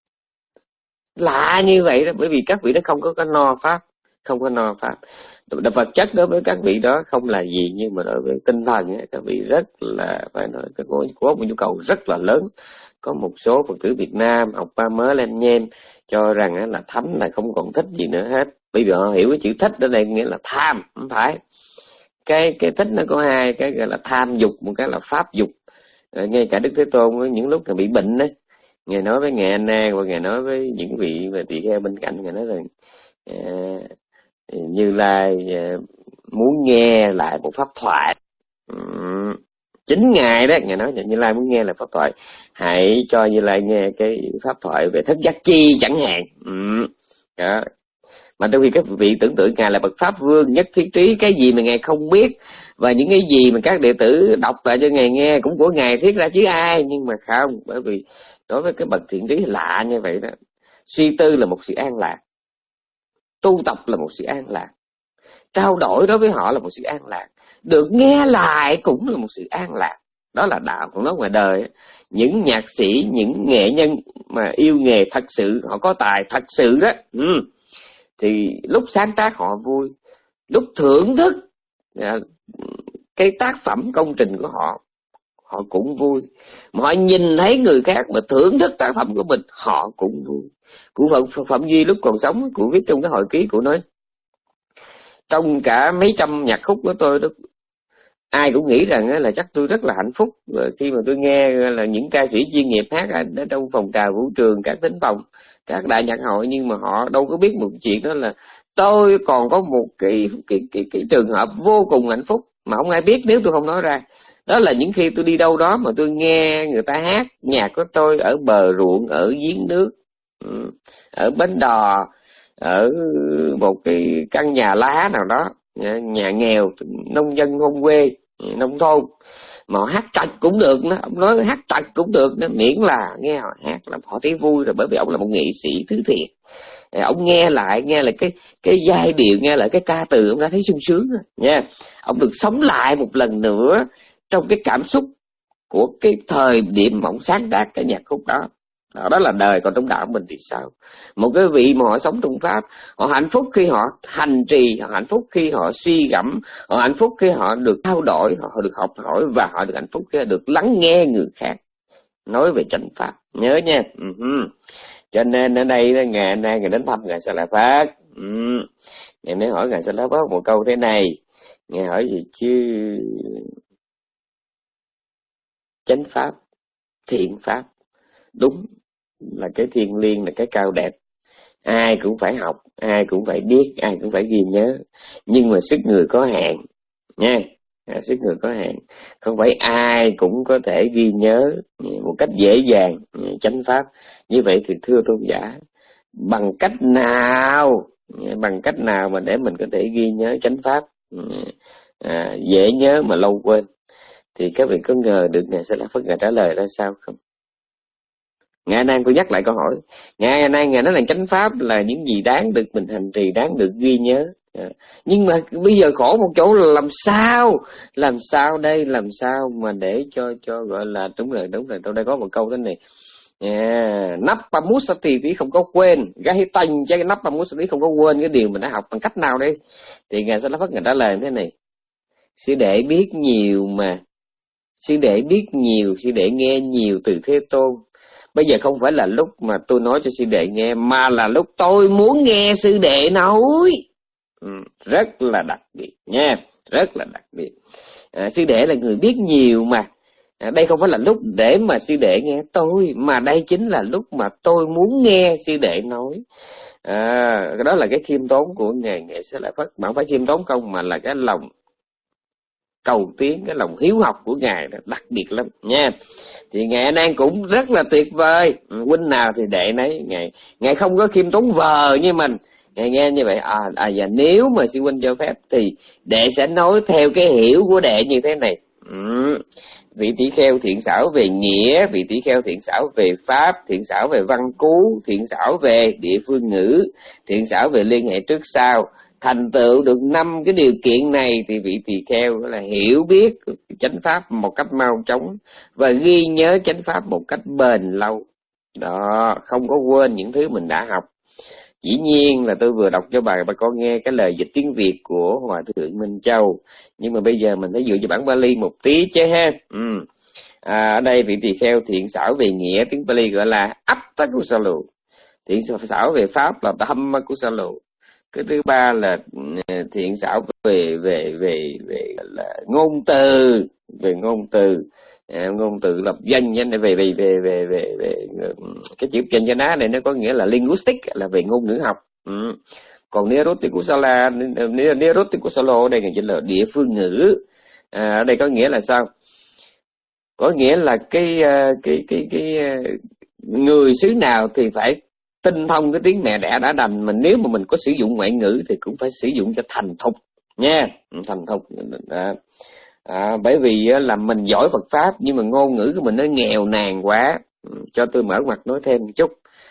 Lạ như vậy đó, bởi vì các vị đó không có cái no pháp, không có no pháp. Vật chất đối với các vị đó không là gì, nhưng mà đối với tinh thần ấy, các vị rất là phải nói có, có một nhu cầu rất là lớn. Có một số Phật tử Việt Nam học ba mớ lem nhem cho rằng là thánh là không còn thích gì nữa hết. Bây giờ họ hiểu cái chữ thích ở đây nghĩa là tham, không phải. Cái cái thích nó có hai, cái gọi là tham dục, một cái là pháp dục. À, ngay cả Đức Thế Tôn với những lúc Ngài bị bệnh đấy, Ngài nói với Ngài A Nan và Ngài nói với những vị về tỳ kheo bên cạnh, Ngài nói rằng à, Như Lai à, muốn nghe lại một pháp thoại. Ừ, chính Ngài đó, Ngài nói Như Lai muốn nghe là pháp thoại, hãy cho Như Lai nghe cái pháp thoại về thất giác chi chẳng hạn. Ừ, đó. Mà đôi khi các vị tưởng tượng Ngài là bậc Pháp Vương nhất thiết trí, cái gì mà Ngài không biết và những cái gì mà các đệ tử đọc lại cho Ngài nghe cũng của Ngài thiết ra chứ ai. Nhưng mà không, bởi vì đối với cái bậc thiện trí lạ như vậy đó, suy tư là một sự an lạc, tu tập là một sự an lạc, trao đổi đối với họ là một sự an lạc, được nghe lại cũng là một sự an lạc. Đó là đạo. Còn nói ngoài đời, những nhạc sĩ, những nghệ nhân mà yêu nghề thật sự, họ có tài thật sự đó, ừ, thì lúc sáng tác họ vui, lúc thưởng thức cái tác phẩm công trình của họ, họ cũng vui. Mà họ nhìn thấy người khác mà thưởng thức tác phẩm của mình, họ cũng vui. Cụ Phật Phạm Duy lúc còn sống, cụ viết trong cái hồi ký, cụ nói trong cả mấy trăm nhạc khúc của tôi đó, ai cũng nghĩ rằng là chắc tôi rất là hạnh phúc khi mà tôi nghe là những ca sĩ chuyên nghiệp hát ở trong phòng trà vũ trường, các thính phòng, các đại nhạc hội, nhưng mà họ đâu có biết một chuyện đó là tôi còn có một cái cái cái, cái trường hợp vô cùng hạnh phúc mà không ai biết nếu tôi không nói ra. Đó là những khi tôi đi đâu đó mà tôi nghe người ta hát nhạc của tôi ở bờ ruộng, ở giếng nước, ở bến đò, ở một cái căn nhà lá nào đó, nhà nghèo, nông dân thôn quê, nông thôn, mà họ hát trật cũng được nữa. Ông nói hát trật cũng được nữa, miễn là nghe họ hát là họ thấy vui rồi, bởi vì ông là một nghệ sĩ thứ thiệt. Ông nghe lại nghe lại cái cái giai điệu, nghe lại cái ca từ, ông đã thấy sung sướng rồi nha. Ông được sống lại một lần nữa trong cái cảm xúc của cái thời điểm mà ông sáng tác cái nhạc khúc đó. Đó, đó là đời. Còn trong đạo mình thì sao? Một cái vị mà họ sống trong Pháp, họ hạnh phúc khi họ hành trì, họ hạnh phúc khi họ suy gẫm, họ hạnh phúc khi họ được trao đổi, họ được học hỏi, và họ được hạnh phúc khi họ được lắng nghe người khác nói về chánh Pháp. Nhớ nha. Uh-huh. Cho nên ở đây ngày nay ngày đến thăm ngài Sa La Phát, uh-huh. Ngài mới hỏi ngài Sa La Phát một câu thế này. Ngài hỏi gì chứ? Chánh Pháp, thiện Pháp, đúng là cái thiêng liêng, là cái cao đẹp, ai cũng phải học, ai cũng phải biết, ai cũng phải ghi nhớ, nhưng mà sức người có hạn nha. À, sức người có hạn, không phải ai cũng có thể ghi nhớ một cách dễ dàng chánh Pháp. Như vậy thì thưa tôn giả, bằng cách nào bằng cách nào mà để mình có thể ghi nhớ chánh Pháp à, dễ nhớ mà lâu quên? Thì các vị có ngờ được ngài Sa La Phất ngài trả lời ra sao không? Ngài A Nan, tôi nhắc lại câu hỏi. Ngài A Nan ngài nói là chánh Pháp là những gì đáng được mình hành trì, đáng được ghi nhớ. À, nhưng mà bây giờ khổ một chỗ là làm sao làm sao đây làm sao mà để cho cho gọi là đúng rồi đúng rồi trong đây có một câu thế này. À, nắp pamusati thì không có quên, gai tanh chứ nắp pamusati không có quên cái điều mình đã học. Bằng cách nào đây? Thì ngài Sa La Phất ngài trả lời thế này: sư đệ biết nhiều mà, sư đệ biết nhiều, sư đệ nghe nhiều từ Thế Tôn. Bây giờ không phải là lúc mà tôi nói cho sư đệ nghe, mà là lúc tôi muốn nghe sư đệ nói. Ừ, rất là đặc biệt nha, rất là đặc biệt. À, sư đệ là người biết nhiều mà. À, đây không phải là lúc để mà sư đệ nghe tôi, mà đây chính là lúc mà tôi muốn nghe sư đệ nói. À, đó là cái khiêm tốn của ngài Ngài Sa La Phất. Mà không phải khiêm tốn không, mà là cái lòng cầu tiến, cái lòng hiếu học của ngài đó, đặc biệt lắm nha. Thì ngài A Nan cũng rất là tuyệt vời, huynh nào thì đệ nấy. Ngài ngài không có khiêm tốn vờ như mình. Ngài nghe như vậy, à, à và nếu mà sư huynh cho phép thì đệ sẽ nói theo cái hiểu của đệ như thế này. Ừ. Vị tỷ kheo thiện xảo về nghĩa, vị tỷ kheo thiện xảo về pháp, thiện xảo về văn cú, thiện xảo về địa phương ngữ, thiện xảo về liên hệ trước sau. Thành tựu được năm cái điều kiện này thì vị tỳ kheo là hiểu biết chánh Pháp một cách mau chóng và ghi nhớ chánh Pháp một cách bền lâu. Đó, không có quên những thứ mình đã học. Dĩ nhiên là tôi vừa đọc cho bà bà con nghe cái lời dịch tiếng Việt của Hòa Thượng Minh Châu, nhưng mà bây giờ mình phải dựa cho bản Pali một tí chứ ha. Ừ. À, ở đây vị tỳ kheo thiện xảo về nghĩa, tiếng Pali gọi là Attakusalo. Thiện xảo về pháp là Dhammakusalo. Cái thứ ba là thiện xảo về về về về là ngôn từ, về ngôn từ, à, ngôn từ lập danh danh về về về về về về cái chữ Kanjana này nó có nghĩa là linguistic, là về ngôn ngữ học. Ừ. Còn Niruttikussala, Niruttikussalo đây chính là địa phương ngữ. À, ở đây có nghĩa là sao? Có nghĩa là cái cái cái cái người xứ nào thì phải tinh thông cái tiếng mẹ đẻ đã đành, mà nếu mà mình có sử dụng ngoại ngữ thì cũng phải sử dụng cho thành thục nha, thành thục. À, à, bởi vì là mình giỏi Phật pháp nhưng mà ngôn ngữ của mình nó nghèo nàn quá. Cho tôi mở mặt nói thêm một chút.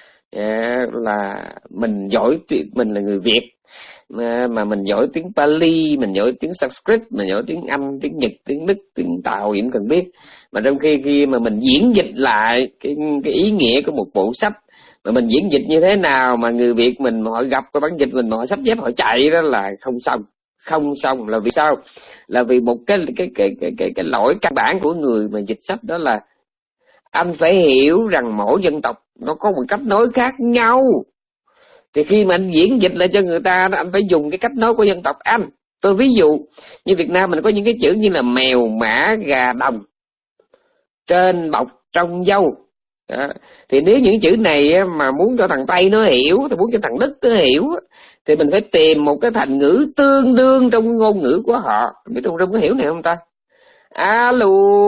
À, là mình giỏi, mình là người Việt mà, mà mình giỏi tiếng Pali, mình giỏi tiếng Sanskrit, mình giỏi tiếng Anh, tiếng Nhật, tiếng Đức, tiếng Tàu gì cũng cần biết. Mà trong khi khi mà mình diễn dịch lại cái cái ý nghĩa của một bộ sách, mà mình diễn dịch như thế nào mà người Việt mình mà họ gặp cái bản dịch mình mà họ xách dép họ chạy, đó là không xong, không xong. Là vì sao? Là vì một cái cái cái cái cái, cái lỗi căn bản của người mà dịch sách, đó là anh phải hiểu rằng mỗi dân tộc nó có một cách nói khác nhau. Thì khi mà anh diễn dịch lại cho người ta, anh phải dùng cái cách nói của dân tộc anh. Tôi ví dụ như Việt Nam mình có những cái chữ như là mèo, mã, gà, đồng, trên bọc, trong dâu. Đó. Thì nếu những chữ này mà muốn cho thằng Tây nó hiểu, thì muốn cho thằng Đức nó hiểu, thì mình phải tìm một cái thành ngữ tương đương trong ngôn ngữ của họ. Biết Trung Trung có hiểu này không ta? Alo,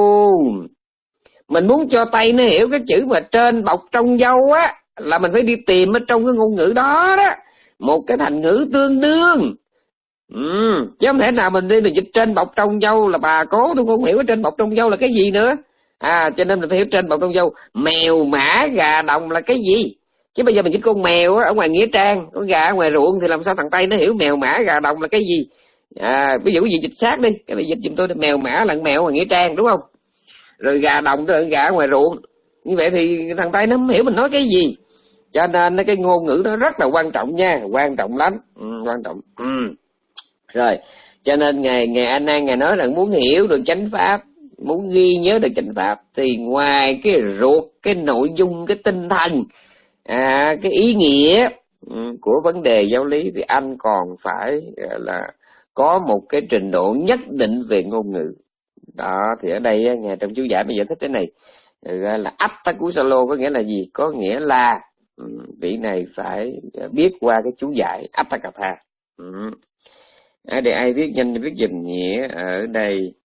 mình muốn cho Tây nó hiểu cái chữ mà trên bọc trong dâu á, là mình phải đi tìm ở trong cái ngôn ngữ đó đó một cái thành ngữ tương đương. Ừ, chứ không thể nào mình đi mình dịch trên bọc trong dâu là bà cố tôi không hiểu cái trên bọc trong dâu là cái gì nữa. À, cho nên mình phải hiểu trên bọc trong dâu mèo, mã, gà, đồng là cái gì. Chứ bây giờ mình dịch con mèo ở ngoài nghĩa trang, con gà ở ngoài ruộng, thì làm sao thằng Tây nó hiểu mèo, mã, gà, đồng là cái gì. À, ví dụ gì dịch sát đi, cái này dịch giùm tôi mèo, mã là mèo ngoài nghĩa trang, đúng không? Rồi gà đồng đó là gà ở ngoài ruộng. Như vậy thì thằng Tây nó không hiểu mình nói cái gì. Cho nên cái ngôn ngữ đó rất là quan trọng nha, quan trọng lắm. Ừ, quan trọng. Ừ. Rồi, cho nên ngài ngài A Nan ngài nói rằng muốn hiểu được chánh pháp, muốn ghi nhớ được chánh pháp, thì ngoài cái ruột, cái nội dung, cái tinh thần, à, cái ý nghĩa của vấn đề giáo lý, thì anh còn phải là có một cái trình độ nhất định về ngôn ngữ. Đó, thì ở đây ngài trong chú giải bây giờ thích thế này, gọi là Attakusalo, có nghĩa là gì? Có nghĩa là vị này phải biết qua cái chú giải Attakatha. Ừ. Ở đây ai viết nhanh viết dùm nghĩa. Ở đây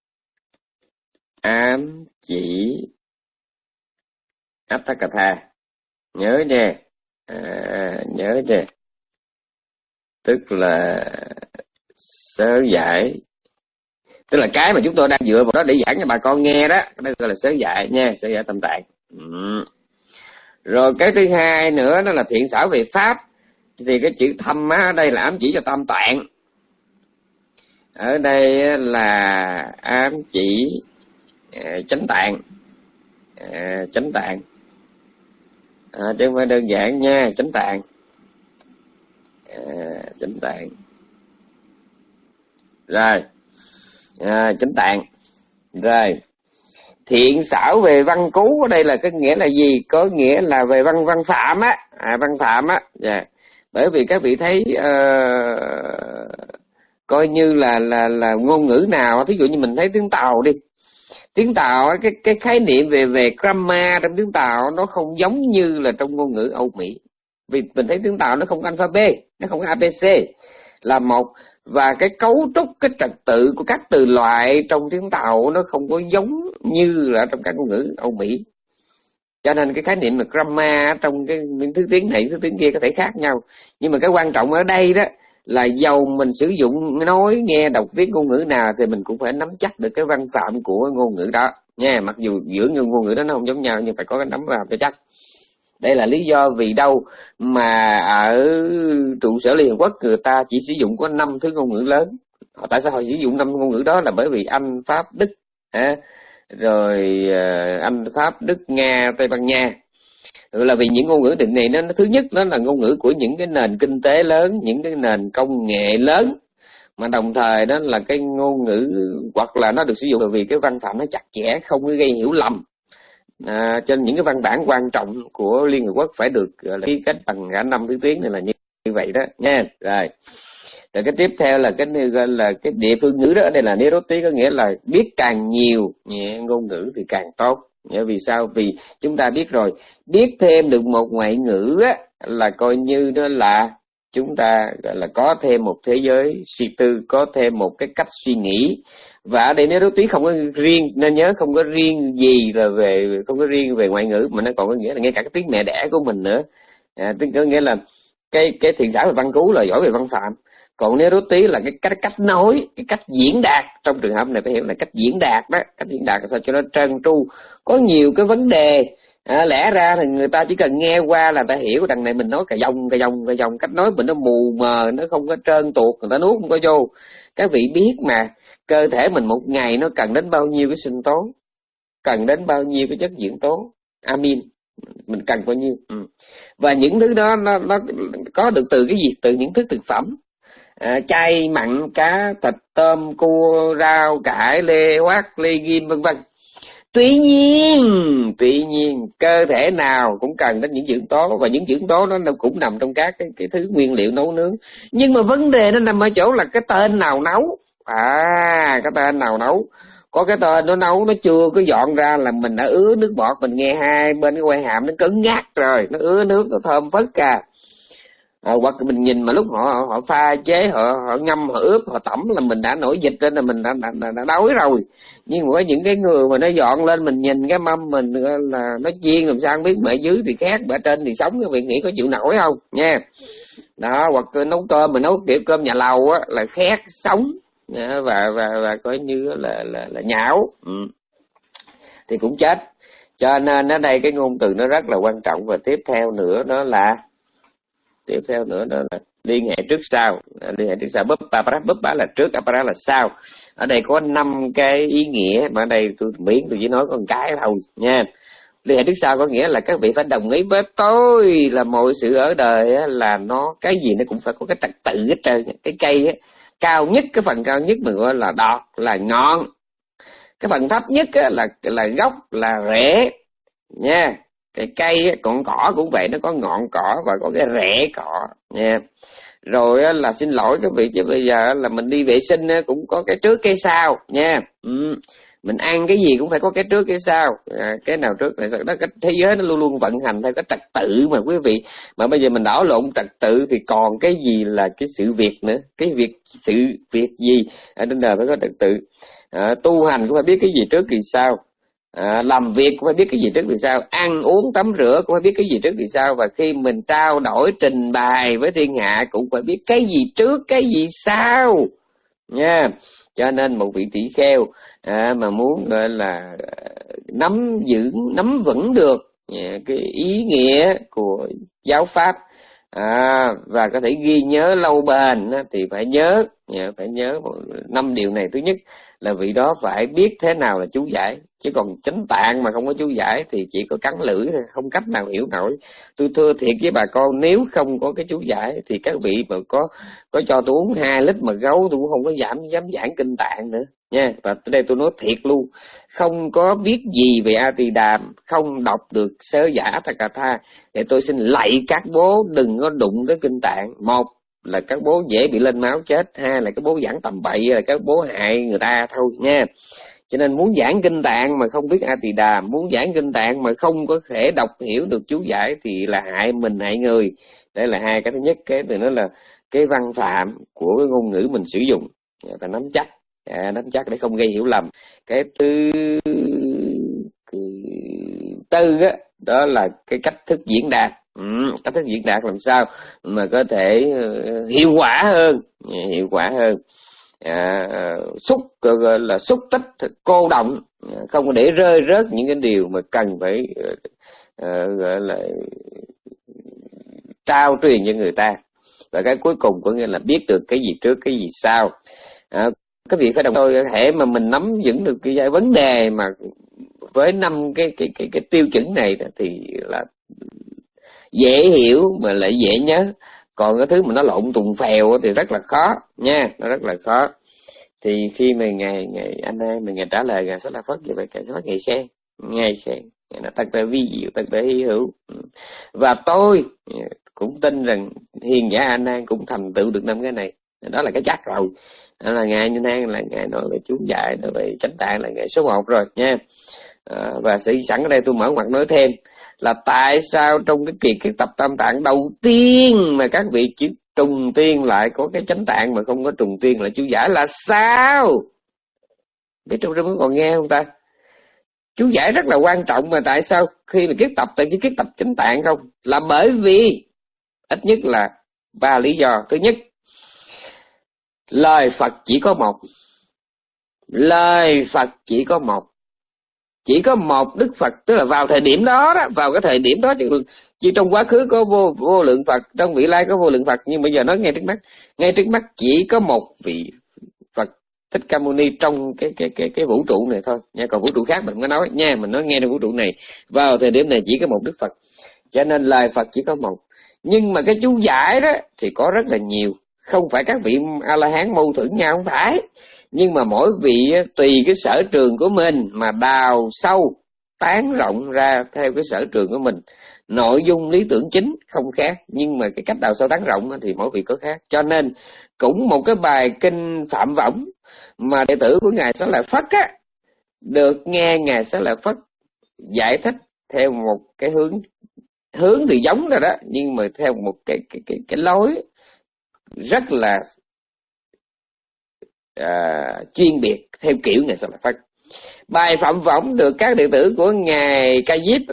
ám chỉ Attakatha, nhớ nha, à, nhớ nha, tức là sớ giải, tức là cái mà chúng tôi đang dựa vào đó để giảng cho bà con nghe đó, đó gọi là sớ giải nha, sớ giải tâm tạng. Ừ. Rồi cái thứ hai nữa đó là thiện xảo về pháp, thì cái chữ thâm á, ở đây là ám chỉ cho tâm tạng. Ở đây là ám chỉ uh, chánh tạng, uh, chánh tạng, à, chứ không phải đơn giản nha, chánh tạng, uh, chánh tạng. Rồi, à, chánh tạng. Rồi, thiện xảo về văn cú ở đây là cái nghĩa là gì? Có nghĩa là về văn văn phạm á, à, văn phạm á. Yeah. Bởi vì các vị thấy uh, coi như là là là ngôn ngữ nào, thí dụ như mình thấy tiếng Tàu đi, tiếng Tàu cái cái khái niệm về về grammar trong tiếng Tàu nó không giống như là trong ngôn ngữ Âu Mỹ. Vì mình thấy tiếng Tàu nó không có alphabet, nó không có a bê xê là một, và cái cấu trúc, cái trật tự của các từ loại trong tiếng Tàu nó không có giống như là trong các ngôn ngữ Âu Mỹ. Cho nên cái khái niệm là grammar trong cái thứ tiếng này thứ tiếng kia có thể khác nhau. Nhưng mà cái quan trọng ở đây đó là dầu mình sử dụng nói, nghe, đọc, viết ngôn ngữ nào thì mình cũng phải nắm chắc được cái văn phạm của ngôn ngữ đó nha. Mặc dù giữa ngôn ngữ đó nó không giống nhau, nhưng phải có cái nắm vào cho chắc. Đây là lý do vì đâu mà ở trụ sở Liên Hợp Quốc người ta chỉ sử dụng có năm thứ ngôn ngữ lớn. Tại sao họ sử dụng năm ngôn ngữ đó? Là bởi vì Anh, Pháp, Đức, à, rồi Anh, Pháp, Đức, Nga, Tây Ban Nha. Rồi là vì những ngôn ngữ định này nó, nó thứ nhất nó là ngôn ngữ của những cái nền kinh tế lớn, những cái nền công nghệ lớn, mà đồng thời đó là cái ngôn ngữ hoặc là nó được sử dụng vì cái văn phạm nó chặt chẽ, không có gây hiểu lầm. À, cho nên những cái văn bản quan trọng của Liên Hợp Quốc phải được ký kết bằng cả năm thứ tiếng này là như, như vậy đó nha. Rồi, rồi cái tiếp theo là cái gọi là cái địa phương ngữ đó, ở đây là Niroti, có nghĩa là biết càng nhiều nhẹ ngôn ngữ thì càng tốt. Vì sao? Vì chúng ta biết rồi, biết thêm được một ngoại ngữ á, là coi như đó là chúng ta gọi là có thêm một thế giới suy tư, có thêm một cái cách suy nghĩ. Và ở đây nếu đối tí không có riêng, nên nhớ không có riêng gì là về, không có riêng về ngoại ngữ, mà nó còn có nghĩa là ngay cả cái tiếng mẹ đẻ của mình nữa. À, tức có nghĩa là cái cái thiện xảo về văn cú là giỏi về văn phạm. Còn nếu đối tí là cái cách cách nói, cái cách diễn đạt, trong trường hợp này phải hiểu là cách diễn đạt đó, cách diễn đạt sao cho nó trơn tru. Có nhiều cái vấn đề à, lẽ ra thì người ta chỉ cần nghe qua là ta hiểu, đằng này mình nói cà dông cà dông cà dông, cách nói mình nó mù mờ, nó không có trơn tuột, người ta nuốt không có vô. Các vị biết mà, cơ thể mình một ngày nó cần đến bao nhiêu cái sinh tố, cần đến bao nhiêu cái chất dưỡng tố, amin, mình cần bao nhiêu. Ừ. Và những thứ đó nó, nó có được từ cái gì? Từ những thứ thực phẩm, à, chay, mặn, cá, thịt, tôm, cua, rau, cải, lê, hoác, lê ghim vân vân. Tuy nhiên, tuy nhiên cơ thể nào cũng cần đến những dưỡng tố, và những dưỡng tố nó cũng nằm trong các cái, cái thứ nguyên liệu nấu nướng. Nhưng mà vấn đề nó nằm ở chỗ là cái tên nào nấu. À, cái tên nào nấu. Có cái tên nó nấu nó chưa có dọn ra là mình đã ứa nước bọt, mình nghe hai bên cái quai hàm nó cứng ngắt rồi, nó ứa nước nó thơm phức cả. À, hoặc mình nhìn mà lúc họ họ pha chế, họ họ ngâm, họ ướp, họ tẩm là mình đã nổi dịch lên, là mình đã, đã, đã, đã đói rồi. Nhưng mà có những cái người mà nó dọn lên, mình nhìn cái mâm mình là nó chiên làm sao không biết, bể dưới thì khét, bể trên thì sống, cái vị nghĩ có chịu nổi không nha. Đó, hoặc nấu cơm, mình nấu kiểu cơm nhà lầu á là khét sống và và và coi như là là là nhão, ừ. Thì cũng chết. Cho nên ở đây cái ngôn từ nó rất là quan trọng. Và tiếp theo nữa đó là tiếp theo nữa đó là liên hệ trước sau. Liên hệ trước sau, búp ba búp bá là trước, apara là sau. Ở đây có năm cái ý nghĩa mà ở đây tôi biến tôi chỉ nói có một cái thôi nha. Liên hệ trước sau có nghĩa là các vị phải đồng ý với tôi là mọi sự ở đời á, là nó cái gì nó cũng phải có cái trật tự hết trơn. Cái cây á, cao nhất, cái phần cao nhất mình gọi là đọt, là ngọn. Cái phần thấp nhất á, là là gốc, là rễ nha. Cái cây á, còn cỏ cũng vậy, nó có ngọn cỏ và có cái rễ cỏ nha. Rồi á, là xin lỗi các vị chứ bây giờ là mình đi vệ sinh á, cũng có cái trước cái sau nha. Ừ. Mình ăn cái gì cũng phải có cái trước cái sau, à, cái nào trước này sau đó. Cái thế giới nó luôn luôn vận hành theo cái trật tự mà quý vị. Mà bây giờ mình đảo lộn trật tự thì còn cái gì là cái sự việc nữa. Cái việc sự việc gì ở trên đời phải có trật tự. À, tu hành cũng phải biết cái gì trước kỳ sau. À, làm việc cũng phải biết cái gì trước vì sao, ăn uống tắm rửa cũng phải biết cái gì trước vì sao, và khi mình trao đổi trình bày với thiên hạ cũng phải biết cái gì trước cái gì sau nha. Cho nên một vị tỷ kheo à, mà muốn gọi là nắm giữ nắm vững được à, cái ý nghĩa của giáo pháp à, và có thể ghi nhớ lâu bền á, thì phải nhớ phải nhớ năm điều này. Thứ nhất là vị đó phải biết thế nào là chú giải, chứ còn chánh tạng mà không có chú giải thì chỉ có cắn lưỡi thôi, không cách nào hiểu nổi. Tôi thưa thiệt với bà con, nếu không có cái chú giải thì các vị mà có có cho tôi uống hai lít mà gấu tôi cũng không có dám dám giảng kinh tạng nữa nha. Và tới đây tôi nói thiệt luôn, không có biết gì về A Tỳ Đàm, không đọc được Sớ Giả Tha Cà Tha, để tôi xin lạy các bố đừng có đụng tới kinh tạng. Một là các bố dễ bị lên máu chết, hai là các bố giảng tầm bậy, là các bố hại người ta thôi nha. Cho nên muốn giảng kinh tạng mà không biết A Tỳ Đàm, muốn giảng kinh tạng mà không có thể đọc hiểu được chú giải thì là hại mình hại người. Đây là hai cái thứ nhất. Cái từ đó là cái văn phạm của cái ngôn ngữ mình sử dụng phải nắm chắc, à, nắm chắc để không gây hiểu lầm. Cái thứ tư đó, đó là cái cách thức diễn đạt. Ừ, cách thức diễn đạt làm sao mà có thể uh, hiệu quả hơn, hiệu quả hơn. À, xúc gọi là xúc tích cô động, không để rơi rớt những cái điều mà cần phải uh, gọi là trao truyền cho người ta. Và cái cuối cùng có nghĩa là biết được cái gì trước cái gì sau. À, cái việc phải đồng tôi thể mà mình nắm vững được cái vấn đề mà với năm cái cái cái cái tiêu chuẩn này thì là dễ hiểu mà lại dễ nhớ. Còn cái thứ mà nó lộn tùng phèo thì rất là khó nha, nó rất là khó. Thì khi mà ngày ngày anh em mình ngày trả lời ngày sẽ là phất như vậy, cái sẽ ngày khen, ngày khen nó thật là vi diệu, thật là hy hữu. Và tôi cũng tin rằng hiền giả anh em cũng thành tựu được năm cái này, đó là cái chắc rồi. Đó là ngày anh em là ngày nói về chú dạy, nói về chánh tạng là ngày số một rồi nha. À, và sĩ sẵn ở đây tôi mở ngoặt nói thêm là tại sao trong cái kỳ cái tập tam tạng đầu tiên mà các vị chỉ trùng tiên lại có cái chánh tạng mà không có trùng tiên là chú giải là sao? Biết trong rừng còn nghe không ta? Chú giải rất là quan trọng mà tại sao khi mà kiết tập tại chỉ kiết tập chánh tạng không? Là bởi vì ít nhất là ba lý do. Thứ nhất, lời Phật chỉ có một. Lời Phật chỉ có một. Chỉ có một Đức Phật, tức là vào thời điểm đó đó, vào cái thời điểm đó chứ, chứ trong quá khứ có vô vô lượng Phật, trong vị lai có vô lượng Phật, nhưng bây giờ nói ngay trước mắt, ngay trước mắt chỉ có một vị Phật Thích Ca Mâu Ni trong cái cái cái cái vũ trụ này thôi nha. Còn vũ trụ khác mình không có nói nha, mình nói nghe trong vũ trụ này vào thời điểm này chỉ có một Đức Phật. Cho nên lời Phật chỉ có một. Nhưng mà cái chú giải đó thì có rất là nhiều, không phải các vị A La Hán mâu thuẫn nhau, không phải. Nhưng mà mỗi vị tùy cái sở trường của mình mà đào sâu tán rộng ra theo cái sở trường của mình. Nội dung lý tưởng chính không khác, nhưng mà cái cách đào sâu tán rộng thì mỗi vị có khác. Cho nên cũng một cái bài kinh Phạm Võng mà đệ tử của Ngài Xá Lợi Phất á, được nghe Ngài Xá Lợi Phất giải thích theo một cái hướng hướng thì giống rồi đó, nhưng mà theo một cái cái cái, cái lối rất là à, chuyên biệt theo kiểu Ngài Xá Lợi Phất. Bài Phạm Võng được các đệ tử của Ngài Ca Diếp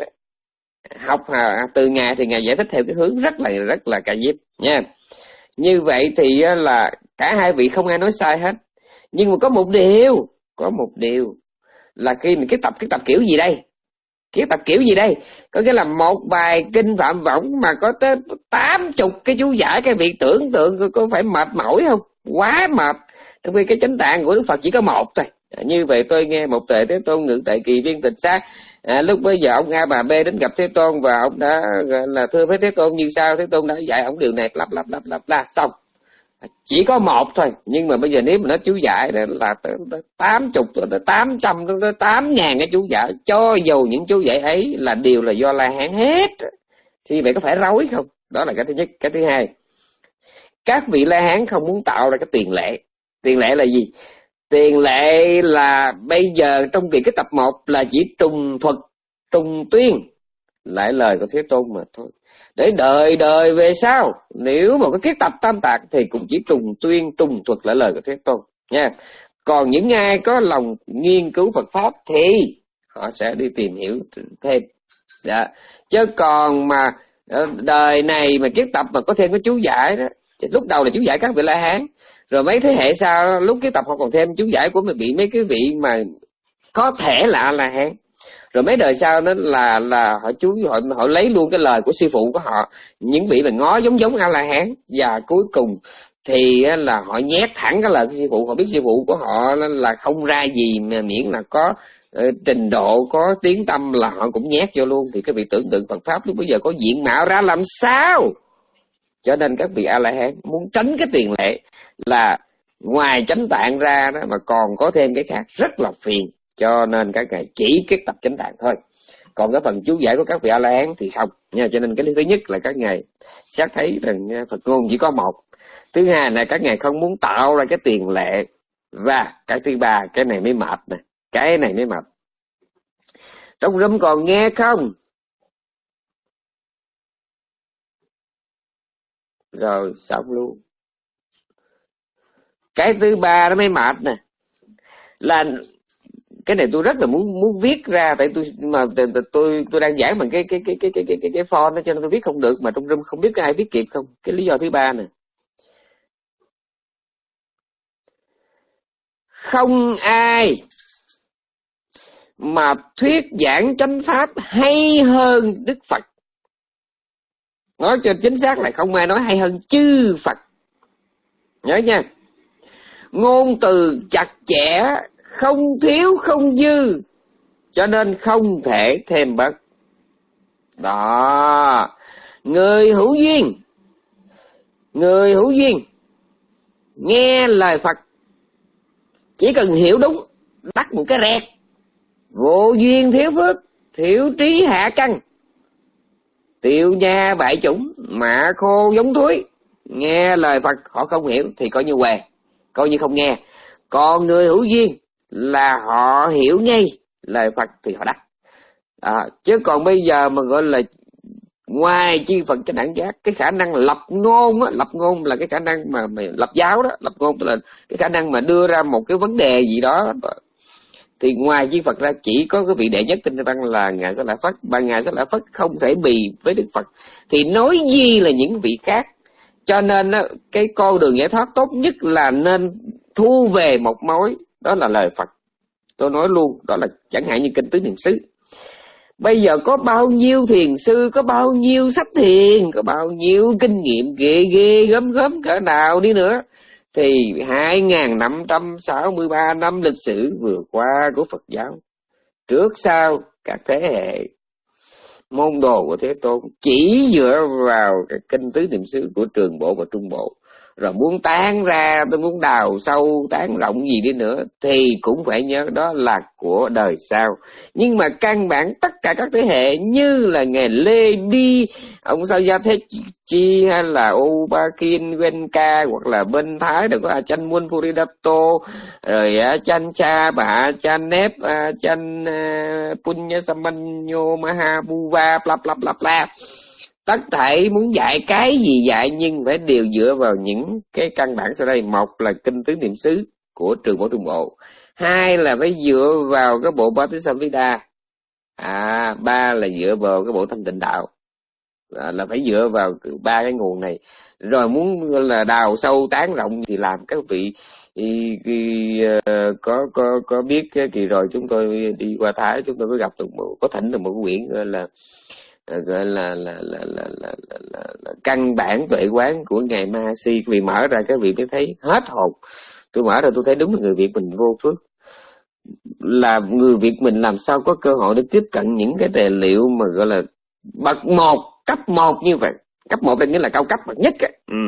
học từ Ngài thì Ngài giải thích theo cái hướng rất là rất là Ca Diếp nha. Như vậy thì là cả hai vị không ai nói sai hết. Nhưng mà có một điều, có một điều là khi mình cái tập cái tập kiểu gì đây? Cái tập kiểu gì đây? Có nghĩa là một bài kinh Phạm Võng mà có tới tám chục cái chú giải, cái vị tưởng tượng có phải mệt mỏi không? Quá mệt. Trong khi cái chánh tạng của Đức Phật chỉ có một thôi. Như vậy tôi nghe một tệ Thế Tôn ngự tại Kỳ Viên Tịch Sát. À, lúc bây giờ ông A bà B đến gặp Thế Tôn và ông đã gọi là thưa với Thế Tôn như sau. Thế Tôn đã dạy ông điều này lặp lặp lặp lặp la xong. Chỉ có một thôi, nhưng mà bây giờ nếu mà nó chú giải đó là tới tám chục, tới tám trăm, tới tám ngàn cái chú giải, cho dù những chú giải ấy là đều là do La Hán hết, thì vậy có phải rối không? Đó là cái thứ nhất. Cái thứ hai, các vị La Hán không muốn tạo ra cái tiền lệ. Tiền lệ là gì? Tiền lệ là bây giờ trong kỳ cái tập một là chỉ trùng thuật, trùng tuyên lại lời của Thế Tôn mà thôi. Để đời đời về sau, nếu mà có cái tập tam tạng thì cũng chỉ trùng tuyên, trùng thuật lại lời của Thế Tôn nha. Còn những ai có lòng nghiên cứu Phật Pháp thì họ sẽ đi tìm hiểu thêm. Dạ. Chứ còn mà đời này mà kiết tập mà có thêm cái chú giải đó, thì lúc đầu là chú giải các vị La Hán, rồi mấy thế hệ sau lúc cái tập họ còn thêm chú giải của bị mấy cái vị mà có thể là La Hán. Rồi mấy đời sau đó là là họ chú họ, họ lấy luôn cái lời của sư phụ của họ, những vị mà ngó giống giống A La Hán, và cuối cùng thì là họ nhét thẳng cái lời của sư phụ. Họ biết sư phụ của họ là không ra gì mà miễn là có uh, trình độ, có tiếng tâm là họ cũng nhét vô luôn. Thì các vị tưởng tượng Phật Pháp lúc bây giờ có diện mạo ra làm sao? Cho nên các vị A La Hán muốn tránh cái tiền lệ là ngoài chánh tạng ra đó mà còn có thêm cái khác rất là phiền. Cho nên các ngài chỉ kết tập chánh tạng thôi. Còn cái phần chú giải của các vị A La Hán thì không nha. Cho nên cái thứ nhất là các ngài xét thấy rằng Phật ngôn chỉ có một. Thứ hai là các ngài không muốn tạo ra cái tiền lệ. Và cái thứ ba, cái này mới mệt nè, cái này mới mệt. Trong room còn nghe không? Rồi xong luôn. Cái thứ ba nó mới mệt nè, là cái này tôi rất là muốn muốn viết ra, tại tôi mà tôi tôi đang giảng bằng cái cái cái cái cái cái cái, cái phone đó, cho nên tôi viết không được, mà trong room không biết có ai viết kịp không. Cái lý do thứ ba nè, không ai mà thuyết giảng chánh pháp hay hơn Đức Phật. Nói cho chính xác là không ai nói hay hơn chư Phật. Nhớ nha. Ngôn từ chặt chẽ, không thiếu không dư, cho nên không thể thêm bớt. Đó. Người hữu duyên, người hữu duyên nghe lời Phật chỉ cần hiểu đúng, đắc một cái rẹt. Vô duyên thiếu phước, thiếu trí hạ căn, tiêu nha bại chủng, mạ khô giống thúi. Nghe lời Phật họ không hiểu thì coi như què, coi như không nghe. Còn người hữu duyên là họ hiểu ngay lời Phật thì họ đắc. À, chứ còn bây giờ mà gọi là ngoài chư Phật cái đẳng giác, cái khả năng lập ngôn á, lập ngôn là cái khả năng mà, mà lập giáo đó, lập ngôn là cái khả năng mà đưa ra một cái vấn đề gì đó, thì ngoài chư Phật ra chỉ có cái vị đệ nhất Tinh Văn là Ngài Xá Lợi Phất. Và Ngài Xá Lợi Phất không thể bì với Đức Phật thì nói gì là những vị khác. Cho nên đó, cái con đường giải thoát tốt nhất là nên thu về một mối, đó là lời Phật. Tôi nói luôn, đó là chẳng hạn như kinh Tứ Niệm xứ. Bây giờ có bao nhiêu thiền sư, có bao nhiêu sách thiền, có bao nhiêu kinh nghiệm ghê ghê gớm gớm cỡ nào đi nữa, thì hai nghìn năm trăm sáu mươi ba năm lịch sử vừa qua của Phật giáo, trước sau các thế hệ môn đồ của Thế Tôn chỉ dựa vào cái kinh Tứ Niệm xứ của Trường Bộ và Trung Bộ rồi muốn tán ra, tôi muốn đào sâu tán rộng gì đi nữa thì cũng phải nhớ đó là của đời sau. Nhưng mà căn bản tất cả các thế hệ như là ngày Lê Đi, ông Sao Gia Thế Chi, hay là Ubakin Wenka, hoặc là bên Thái đều có Achan Mun Puridato, rồi Achan Cha Bà Achan Nep, Achan Punya Samanyo Mahabuva, bla bla bla bla. Tất thảy muốn dạy cái gì dạy, nhưng phải đều dựa vào những cái căn bản sau đây. Một là kinh tứ niệm xứ của trường Phổ Trung Bộ, hai là phải dựa vào cái bộ Patisamhita, à ba là dựa vào cái bộ Thanh Tịnh Đạo, à, là phải dựa vào ba cái nguồn này. Rồi muốn là đào sâu tán rộng thì làm các vị thì, thì, uh, có có có biết kỳ rồi chúng tôi đi qua Thái, chúng tôi có gặp được một, có thỉnh được một quyển gọi là gọi là là là là là, là, là, là căn bản tuệ quán của ngài Mahasi. Vì mở ra cái vị mới thấy hết hồn. Tôi mở ra tôi thấy đúng là người Việt mình vô phước, là người Việt mình làm sao có cơ hội để tiếp cận những cái tài liệu mà gọi là bậc một, cấp một như vậy. Cấp một đây nghĩa là cao cấp bậc nhất ấy. Ừ.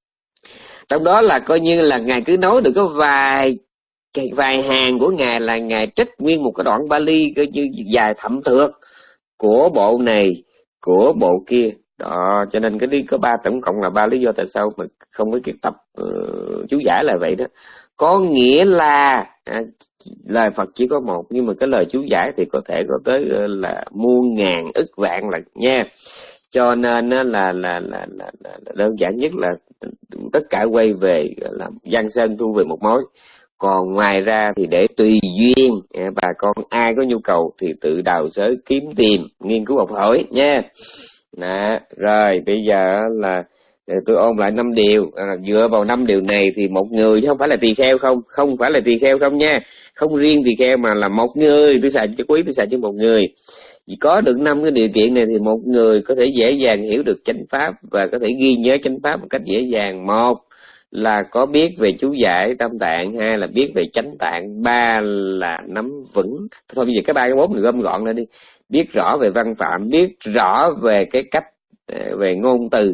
Trong đó là coi như là ngài cứ nói được có vài vài hàng của ngài là ngài trích nguyên một cái đoạn Bali coi như dài thậm thượt của bộ này của bộ kia đó. Cho nên cái đi có ba, tổng cộng là ba lý do tại sao mà không có kiệt tập uh, chú giải là vậy đó. Có nghĩa là à, lời Phật chỉ có một, nhưng mà cái lời chú giải thì có thể có tới uh, là muôn ngàn ức vạn lần nha. Cho nên là là, là, là, là, là đơn giản nhất là tất cả quay về là Giang Sơn thu về một mối. Còn ngoài ra thì để tùy duyên, bà con ai có nhu cầu thì tự đào xới kiếm tìm, nghiên cứu học hỏi nha. Đó, rồi bây giờ là tôi ôn lại năm điều, à, dựa vào năm điều này thì một người chứ không phải là tỳ kheo không, không phải là tỳ kheo không nha, không riêng tỳ kheo mà là một người, tôi xài cho quý, tôi xài cho một người. Vì có được năm cái điều kiện này thì một người có thể dễ dàng hiểu được chánh pháp và có thể ghi nhớ chánh pháp một cách dễ dàng. Một là có biết về chú giải Tam Tạng, hai là biết về chánh tạng, ba là nắm vững. Thôi bây giờ cái ba cái bốn mình gom gọn lên đi. Biết rõ về văn phạm, biết rõ về cái cách về ngôn từ.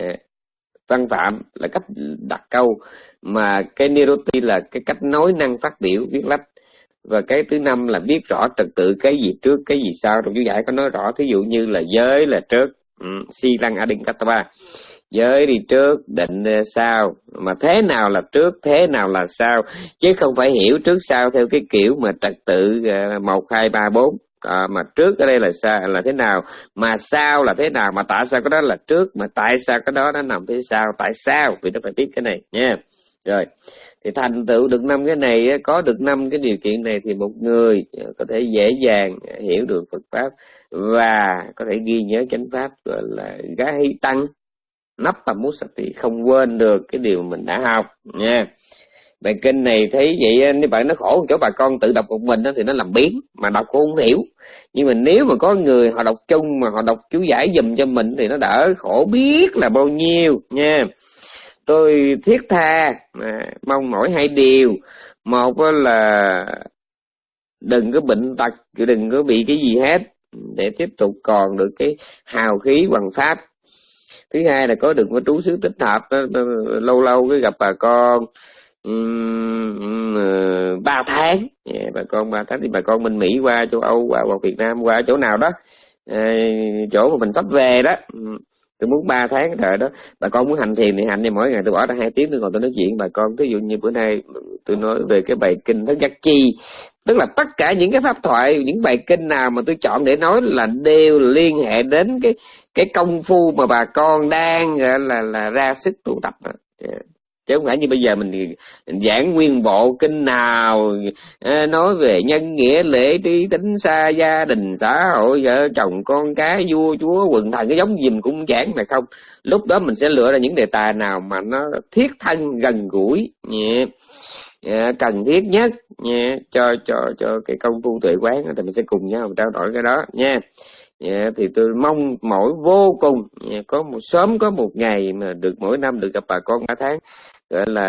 Văn phạm là cách đặt câu, mà cái Niroti là cái cách nói năng phát biểu viết lách. Và cái thứ năm là biết rõ trật tự cái gì trước cái gì sau. Trong chú giải có nói rõ, thí dụ như là giới là trước, um, si lăng adinkattva, giới đi trước, định sau, mà thế nào là trước, thế nào là sau, chứ không phải hiểu trước sau theo cái kiểu mà trật tự một hai ba bốn. À, mà trước ở đây là sao là thế nào, mà sao là thế nào, mà tại sao cái đó là trước, mà tại sao cái đó nó nằm phía sau, tại sao, vì nó phải biết cái này nha. Rồi thì thành tựu được năm cái này, có được năm cái điều kiện này thì một người có thể dễ dàng hiểu được Phật pháp và có thể ghi nhớ chánh pháp, gọi là gá hy tăng nắp tầm mút sạch, thì không quên được cái điều mình đã học nha. Bài kinh này thấy vậy nếu bạn nó khổ chỗ bà con tự đọc một mình đó, thì nó làm biến mà đọc cũng không hiểu. Nhưng mà nếu mà có người họ đọc chung mà họ đọc chú giải giùm cho mình thì nó đỡ khổ biết là bao nhiêu nha. Tôi thiết tha à, mong mỏi hai điều. Một là đừng có bệnh tật, đừng có bị cái gì hết, để tiếp tục còn được cái hào khí hoằng pháp. Thứ hai là có được một trú xứ tích hợp đó, lâu lâu cứ gặp bà con um, uh, ba tháng, yeah, bà con ba tháng thì bà con bên Mỹ qua châu Âu qua hoặc Việt Nam qua chỗ nào đó, à, chỗ mà mình sắp về đó, tôi muốn ba tháng thời đó. Bà con muốn hành thiền thì hành, thì mỗi ngày tôi bỏ ra hai tiếng tôi ngồi tôi nói chuyện bà con. Ví dụ như bữa nay tôi nói về cái bài kinh Thất Giác Chi, tức là tất cả những cái pháp thoại, những bài kinh nào mà tôi chọn để nói là đều liên hệ đến cái cái công phu mà bà con đang là là ra sức tu tập đó. Chứ không phải như bây giờ mình giảng nguyên bộ kinh nào à, nói về nhân nghĩa lễ trí tính xa gia đình xã hội vợ chồng con cái vua chúa quần thần, cái giống gì mình cũng giảng là không. Lúc đó mình sẽ lựa ra những đề tài nào mà nó thiết thân gần gũi nhẹ, cần thiết nhất nha, cho cho cho cái công phu tuệ quán, thì mình sẽ cùng nhau trao đổi cái đó nha. Yeah, thì tôi mong mỗi vô cùng yeah, có một sớm có một ngày mà được mỗi năm được gặp bà con ba tháng, gọi là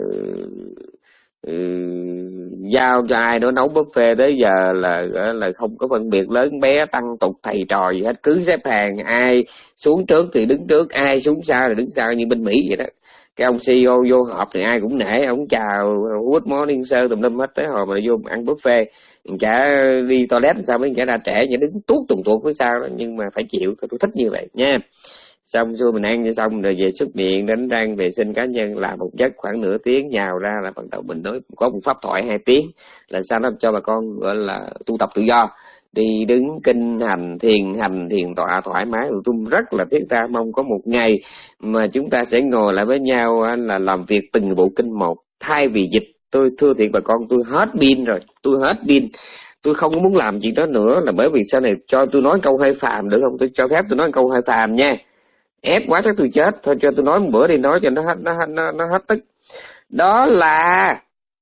ừ, giao cho ai đó nấu buffet tới giờ là gọi là không có phân biệt lớn bé tăng tục thầy trò gì hết, cứ xếp hàng ai xuống trước thì đứng trước, ai xuống sau thì đứng sau, như bên Mỹ vậy đó. Cái ông xê e ô vô họp thì ai cũng nể, ông chào good morning sir tùm lum hết, tới hồi mà vô ăn buffet chả đi toilet sao mấy chả ra trẻ nhảy đứng tuốt tùng tuột với sao đó, nhưng mà phải chịu, tôi thích như vậy nha. Xong rồi mình ăn cho xong rồi về xuất miệng, đánh răng, vệ sinh cá nhân, làm một giấc khoảng nửa tiếng, nhào ra là bắt đầu mình nói có một pháp thoại hai tiếng là sao đó cho bà con gọi là tu tập tự do, đi đứng kinh hành thiền hành thiền tọa thoải mái. Tôi rất là thiết tha mong có một ngày mà chúng ta sẽ ngồi lại với nhau là làm việc từng bộ kinh một thay vì dịch. Tôi thưa thiệt bà con, tôi hết pin rồi, tôi hết pin, tôi không muốn làm chuyện đó nữa, là bởi vì sau này cho tôi nói câu hơi phàm được không? Tôi cho phép tôi nói câu hơi phàm nha, ép quá chắc tôi chết thôi, cho tôi nói một bữa đi, nói cho nó hết nó nó nó hết tức. Đó là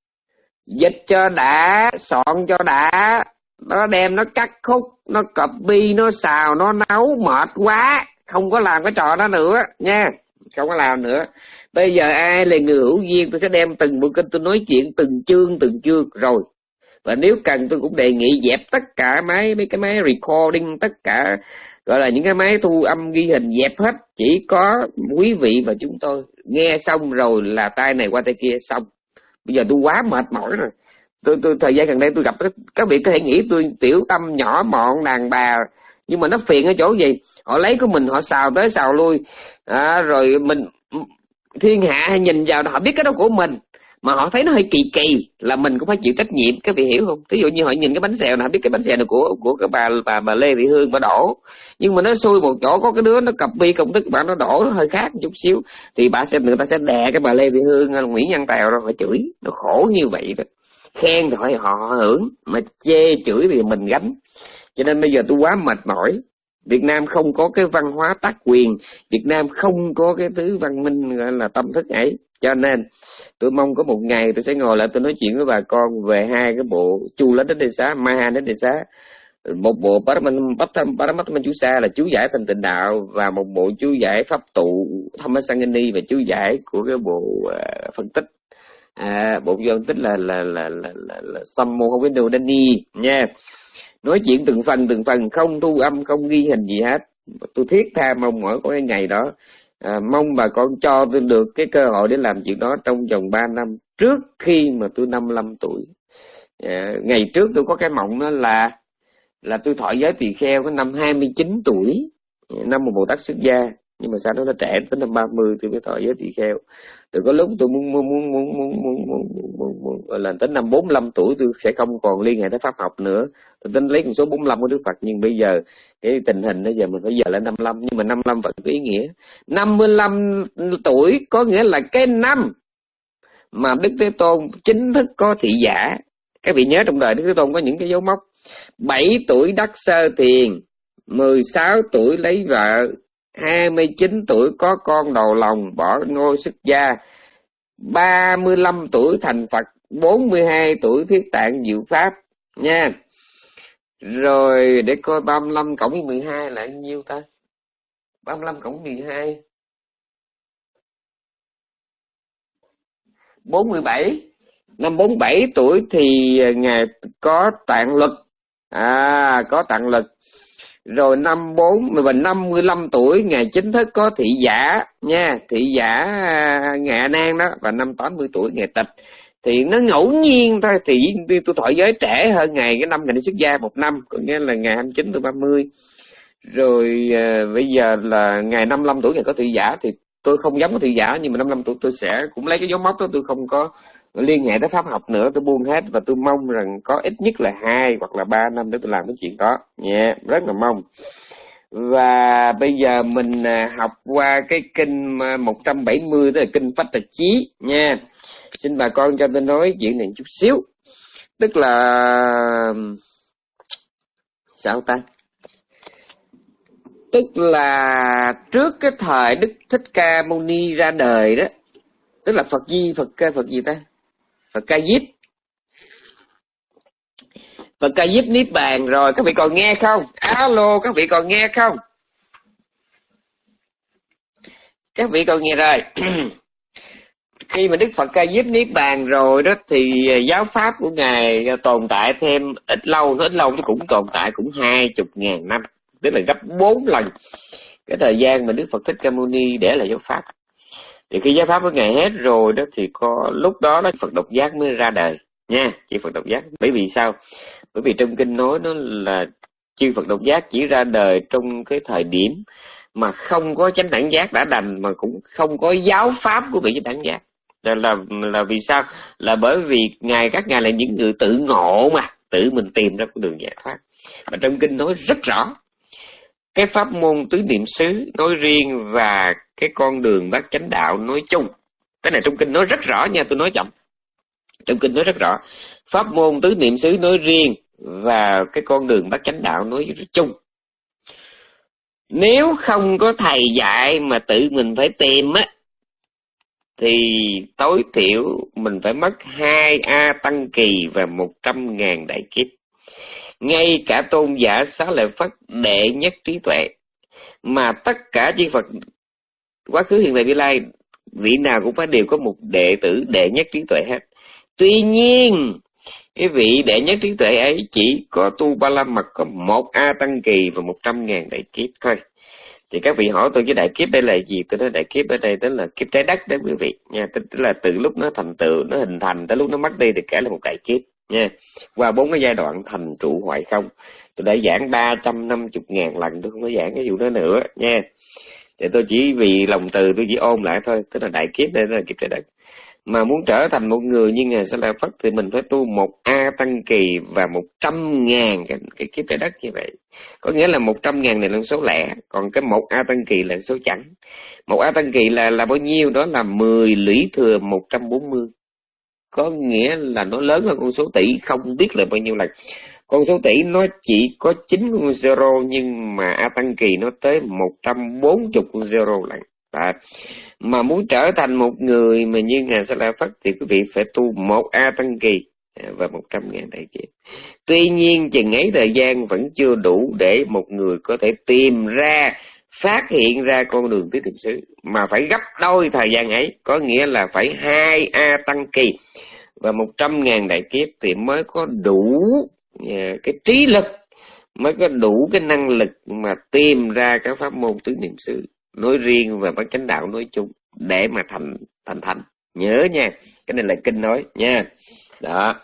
dịch cho đã, soạn cho đã, nó đem nó cắt khúc, nó copy, nó xào, nó nấu, mệt quá, không có làm cái trò đó nữa nha, không có làm nữa. Bây giờ ai là người hữu duyên, tôi sẽ đem từng bộ kinh tôi nói chuyện từng chương từng chương rồi. Và nếu cần tôi cũng đề nghị dẹp tất cả máy mấy cái máy recording, tất cả gọi là những cái máy thu âm ghi hình, dẹp hết, chỉ có quý vị và chúng tôi nghe xong rồi là tay này qua tay kia xong. Bây giờ tôi quá mệt mỏi rồi. Tôi, tôi thời gian gần đây tôi gặp các vị có thể nghĩ tôi tiểu tâm nhỏ mọn đàn bà, nhưng mà nó phiền ở chỗ gì? Họ lấy của mình họ xào tới xào lui, à, rồi mình thiên hạ hay nhìn vào họ biết cái đó của mình, mà họ thấy nó hơi kỳ kỳ là mình cũng phải chịu trách nhiệm, các vị hiểu không? Ví dụ như họ nhìn cái bánh xèo nào biết cái bánh xèo này của của cái bà bà bà Lê Thị Hương bà đổ, nhưng mà nó xui một chỗ có cái đứa nó copy công thức bạn nó đổ nó hơi khác một chút xíu thì bà sẽ người ta sẽ đè cái bà Lê Thị Hương Nguyễn Văn Tèo rồi họ chửi, nó khổ như vậy đó. Khen thì họ họ hưởng, mà chê chửi thì mình gánh. Cho nên bây giờ tôi quá mệt mỏi. Việt Nam không có cái văn hóa tác quyền, Việt Nam không có cái thứ văn minh gọi là tâm thức ấy. Cho nên tôi mong có một ngày tôi sẽ ngồi lại tôi nói chuyện với bà con về hai cái bộ Chu Lết Đến Đề Xá, Maha Đến Đề Xá. Một bộ Paramatthamanjusa là chú giải thành tịnh đạo, và một bộ chú giải pháp tụ Thammasangani và chú giải của cái bộ uh, phân tích. À, bộ phân tích là là là là là, là Sammohavedodani nha. Nói chuyện từng phần từng phần, không thu âm không ghi hình gì hết. Tôi thiết tha mong mỏi có cái ngày đó. À, mong bà con cho tôi được cái cơ hội để làm chuyện đó trong vòng ba năm trước khi mà tôi năm mươi lăm tuổi. À, ngày trước tôi có cái mộng đó là là tôi thọ giới tỳ kheo cái năm hai mươi chín tuổi, năm một Bồ Tát xuất gia, nhưng mà sao đó nó trẻ tới năm ba mươi tôi mới thọ giới tỳ kheo. Rồi có lúc tôi muốn muốn muốn muốn muốn muốn muốn, muốn, muốn gọi là tới năm bốn mươi lăm tuổi tôi sẽ không còn liên hệ tới pháp học nữa, tôi tính lấy con số bốn mươi lăm của Đức Phật. Nhưng bây giờ cái tình hình bây giờ mình phải giờ lên năm mươi lăm, nhưng mà năm mươi lăm vẫn có ý nghĩa. năm mươi lăm tuổi có nghĩa là cái năm mà Đức Thế Tôn chính thức có thị giả. Các vị nhớ trong đời Đức Thế Tôn có những cái dấu mốc: bảy tuổi đắc sơ thiền, mười sáu tuổi lấy vợ, hai mươi chín tuổi có con đầu lòng bỏ ngôi xuất gia, ba mươi lăm tuổi thành Phật, bốn mươi hai tuổi thuyết tạng diệu pháp nha. Rồi để coi ba mươi lăm cộng với mười hai là bao nhiêu ta? ba mươi lăm cộng mười hai bốn mươi bảy. Năm bốn mươi bảy tuổi thì Ngài có tạng luật. À, có tạng luật. Rồi năm bốn mình năm mươi lăm tuổi Ngài chính thức có thị giả nha, thị giả Ngài A Nan đó, và năm tám mươi tuổi Ngài tịch. Thì nó ngẫu nhiên thôi, thì tôi thọ giới trễ hơn Ngài cái năm Ngài đi xuất gia một năm, có nghĩa là Ngài hai mươi chín tôi ba mươi. Rồi à, bây giờ là Ngài năm mươi lăm tuổi Ngài có thị giả, thì tôi không dám có thị giả, nhưng mà năm mươi lăm tuổi tôi sẽ cũng lấy cái dấu mốc đó, tôi không có liên hệ tới pháp học nữa, tôi buông hết. Và tôi mong rằng có ít nhất là hai hoặc là ba năm để tôi làm cái chuyện đó nha, yeah, rất là mong. Và bây giờ mình học qua cái kinh một trăm bảy mươi, đó là kinh Phách Tà Chí nha. Xin bà con cho tôi nói chuyện này chút xíu. Tức là sao ta? Tức là trước cái thời Đức Thích Ca Mâu Ni ra đời đó, tức là Phật Di Phật Phật gì ta? Phật Ca Diếp. Phật Ca Diếp niết bàn rồi, các vị còn nghe không? Alo, các vị còn nghe không? Các vị còn nghe rồi. Khi mà Đức Phật Ca Diếp niết bàn rồi đó, thì giáo pháp của Ngài tồn tại thêm ít lâu, ít lâu nó cũng tồn tại cũng hai chục ngàn năm, tức là gấp bốn lần cái thời gian mà Đức Phật Thích Ca Mâu Ni để lại giáo pháp. Thì khi giáo pháp của Ngài hết rồi đó thì có lúc đó đó Phật độc giác mới ra đời nha, chư Phật độc giác. Bởi vì sao? Bởi vì trong kinh nói nó là chư Phật độc giác chỉ ra đời trong cái thời điểm mà không có chánh đẳng giác đã đành, mà cũng không có giáo pháp của vị chánh đẳng giác. Là, là là vì sao? Là bởi vì ngài các ngài là những người tự ngộ mà, tự mình tìm ra con đường giải thoát. Và trong kinh nói rất rõ cái pháp môn tứ niệm xứ nói riêng và cái con đường bát chánh đạo nói chung. Cái này trong kinh nói rất rõ nha, tôi nói chậm. Trong kinh nói rất rõ pháp môn tứ niệm xứ nói riêng và cái con đường bát chánh đạo nói chung. Nếu không có thầy dạy mà tự mình phải tìm á, thì tối thiểu mình phải mất hai A Tăng Kỳ và một trăm ngàn đại kiếp. Ngay cả tôn giả Xá Lợi Phất đệ nhất trí tuệ, mà tất cả chư Phật quá khứ hiện tại vị lai, vị nào cũng phải đều có một đệ tử đệ nhất trí tuệ hết. Tuy nhiên cái vị đệ nhất trí tuệ ấy chỉ có tu ba la mật có một A Tăng Kỳ và một trăm ngàn đại kiếp thôi. Thì các vị hỏi tôi cái đại kiếp đây là gì? Tôi nói đại kiếp ở đây đó là kiếp trái đất đó quý vị nha. Tức là từ lúc nó thành tựu, nó hình thành tới lúc nó mất đi thì cả là một đại kiếp nha. Qua bốn cái giai đoạn thành trụ hoại không, tôi đã giảng ba trăm năm mươi ngàn lần, tôi không có giảng cái vụ đó nữa nha. Thì tôi chỉ vì lòng từ tôi chỉ ôm lại thôi. Tức là đại kiếp đây là kiếp trái đất. Mà muốn trở thành một người như Ngài Xá Lợi Phất thì mình phải tu một A Tăng Kỳ và một trăm ngàn cái, cái kiếp trái đất như vậy. Có nghĩa là một trăm ngàn này là số lẻ, còn cái một A Tăng Kỳ là số chẵn. Một A Tăng Kỳ là là bao nhiêu? Đó là mười lũy thừa một trăm bốn mươi. Có nghĩa là nó lớn hơn con số tỷ không biết là bao nhiêu lần. Con số tỷ nó chỉ có chín con zero, nhưng mà A Tăng Kỳ nó tới một trăm bốn mươi con zero lần. Đó. Mà muốn trở thành một người mà như Ngài Xá Lợi Phất thì quý vị phải tu một A Tăng Kỳ và một trăm ngàn đại kiếp. Tuy nhiên chừng ấy thời gian vẫn chưa đủ để một người có thể tìm ra, phát hiện ra con đường tứ niệm xứ, mà phải gấp đôi thời gian ấy. Có nghĩa là phải hai A Tăng Kỳ và một trăm ngàn đại kiếp thì mới có đủ cái trí lực, mới có đủ cái năng lực mà tìm ra các pháp môn tứ niệm xứ nói riêng và bát chánh đạo nói chung để mà thành thành thành. Nhớ nha, cái này là kinh nói nha. Đó.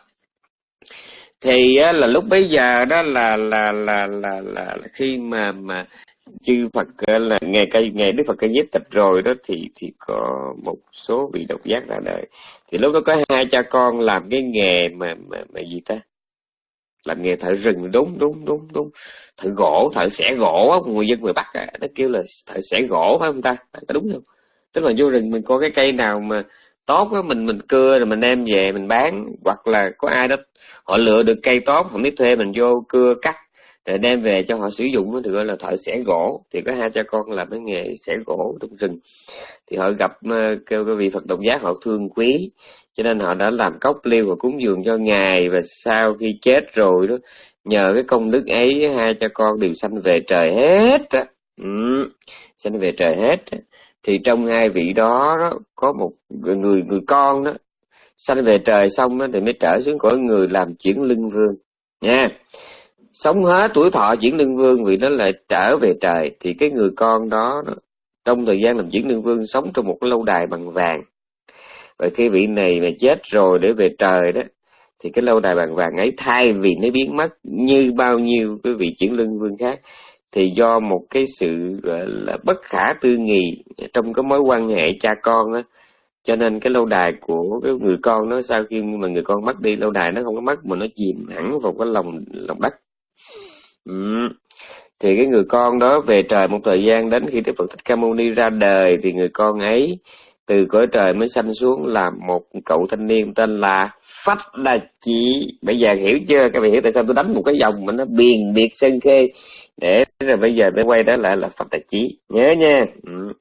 Thì á, là lúc bấy giờ đó là là là là là, là khi mà mà chư Phật là ngày cây ngày Đức Phật Ca Diếp tịch rồi đó, thì thì có một số vị độc giác ra đời. Thì lúc đó có hai cha con làm cái nghề mà mà mà gì ta? Làm nghề thợ rừng. Đúng đúng đúng đúng thợ gỗ, thợ xẻ gỗ á, người dân người Bắc á, nó kêu là thợ xẻ gỗ phải không ta? Có đúng không? Tức là vô rừng mình có cái cây nào mà tốt á, mình mình cưa rồi mình đem về mình bán, hoặc là có ai đó họ lựa được cây tốt, họ mới thuê mình vô cưa cắt rồi đem về cho họ sử dụng, nó được gọi là thợ xẻ gỗ. Thì có hai cha con làm cái nghề xẻ gỗ trong rừng. Thì họ gặp uh, kêu cái vị Phật độc giác họ thương quý, cho nên họ đã làm cốc liêu và cúng dường cho ngài. Và sau khi chết rồi đó, nhờ cái công đức ấy hai cha con đều sanh về trời hết á. Ừ, sanh về trời hết á. Thì trong hai vị đó, đó có một người người con đó sanh về trời xong đó, thì mới trở xuống cõi người làm chuyển lưng vương nha. Sống hết tuổi thọ chuyển lưng vương, vì nó lại trở về trời. Thì cái người con đó, đó trong thời gian làm chuyển lưng vương sống trong một cái lâu đài bằng vàng. Và khi vị này mà chết rồi để về trời đó, thì cái lâu đài bằng vàng ấy thay vì nó biến mất như bao nhiêu cái vị chuyển lưng vương khác, thì do một cái sự gọi là bất khả tư nghị trong cái mối quan hệ cha con á, cho nên cái lâu đài của cái người con nó, sau khi mà người con mất đi, lâu đài nó không có mất mà nó chìm hẳn vào cái lòng lòng đất. Ừ. Thì cái người con đó về trời một thời gian, đến khi Đức Phật Thích Ca Mâu Ni ra đời thì người con ấy từ cõi trời mới sanh xuống làm một cậu thanh niên tên là Phách Đà Chỉ. Bây giờ hiểu chưa? Các bạn hiểu tại sao tôi đánh một cái dòng mà nó biền biệt Sơn Khê, để rồi bây giờ tôi quay trở lại là Phách Đà Chỉ, nhớ nha. Ừ.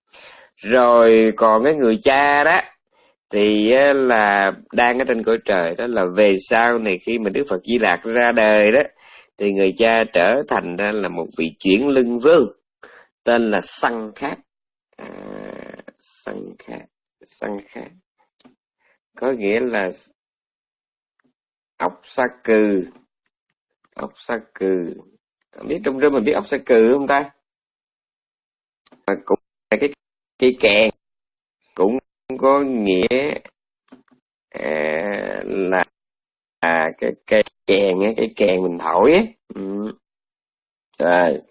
Rồi còn cái người cha đó thì là đang ở trên cõi trời, đó là về sau này khi mà Đức Phật Di Lạc ra đời đó, thì người cha trở thành ra là một vị chuyển lưng vương tên là Săng Khát. À, Săng Khát, Săng Khát có nghĩa là ốc sa cừ. Ốc sa cừ, biết trong rừng mình biết ốc sa cừ không ta? Mà cũng là cái cây kè, cũng có nghĩa à, là à, cái cây kèn á, cái kèn mình thổi á. Ừ. Rồi,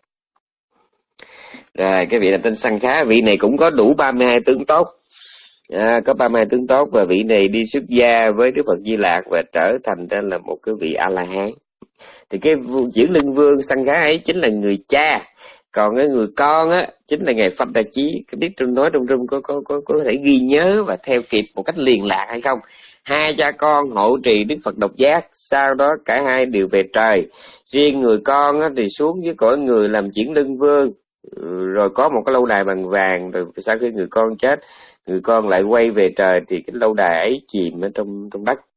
rồi cái vị là tên Sang Khá, vị này cũng có đủ ba mươi hai tướng tốt. À, có ba mươi hai tướng tốt, và vị này đi xuất gia với Đức Phật Di Lặc và trở thành ra là một cái vị A La Hán. Thì cái Chuyển Lưng Vương Sang Khá ấy chính là người cha, còn cái người con á chính là ngài Phật Đà Chí. Biết trong nói trong rung có có có có thể ghi nhớ và theo kịp một cách liền lạc hay không? Hai cha con hộ trì Đức Phật Độc Giác, sau đó cả hai đều về trời. Riêng người con á, thì xuống với cõi người làm Chuyển Lưng Vương, rồi có một cái lâu đài bằng vàng. Rồi sau khi người con chết, người con lại quay về trời, thì cái lâu đài ấy chìm ở trong trong đất.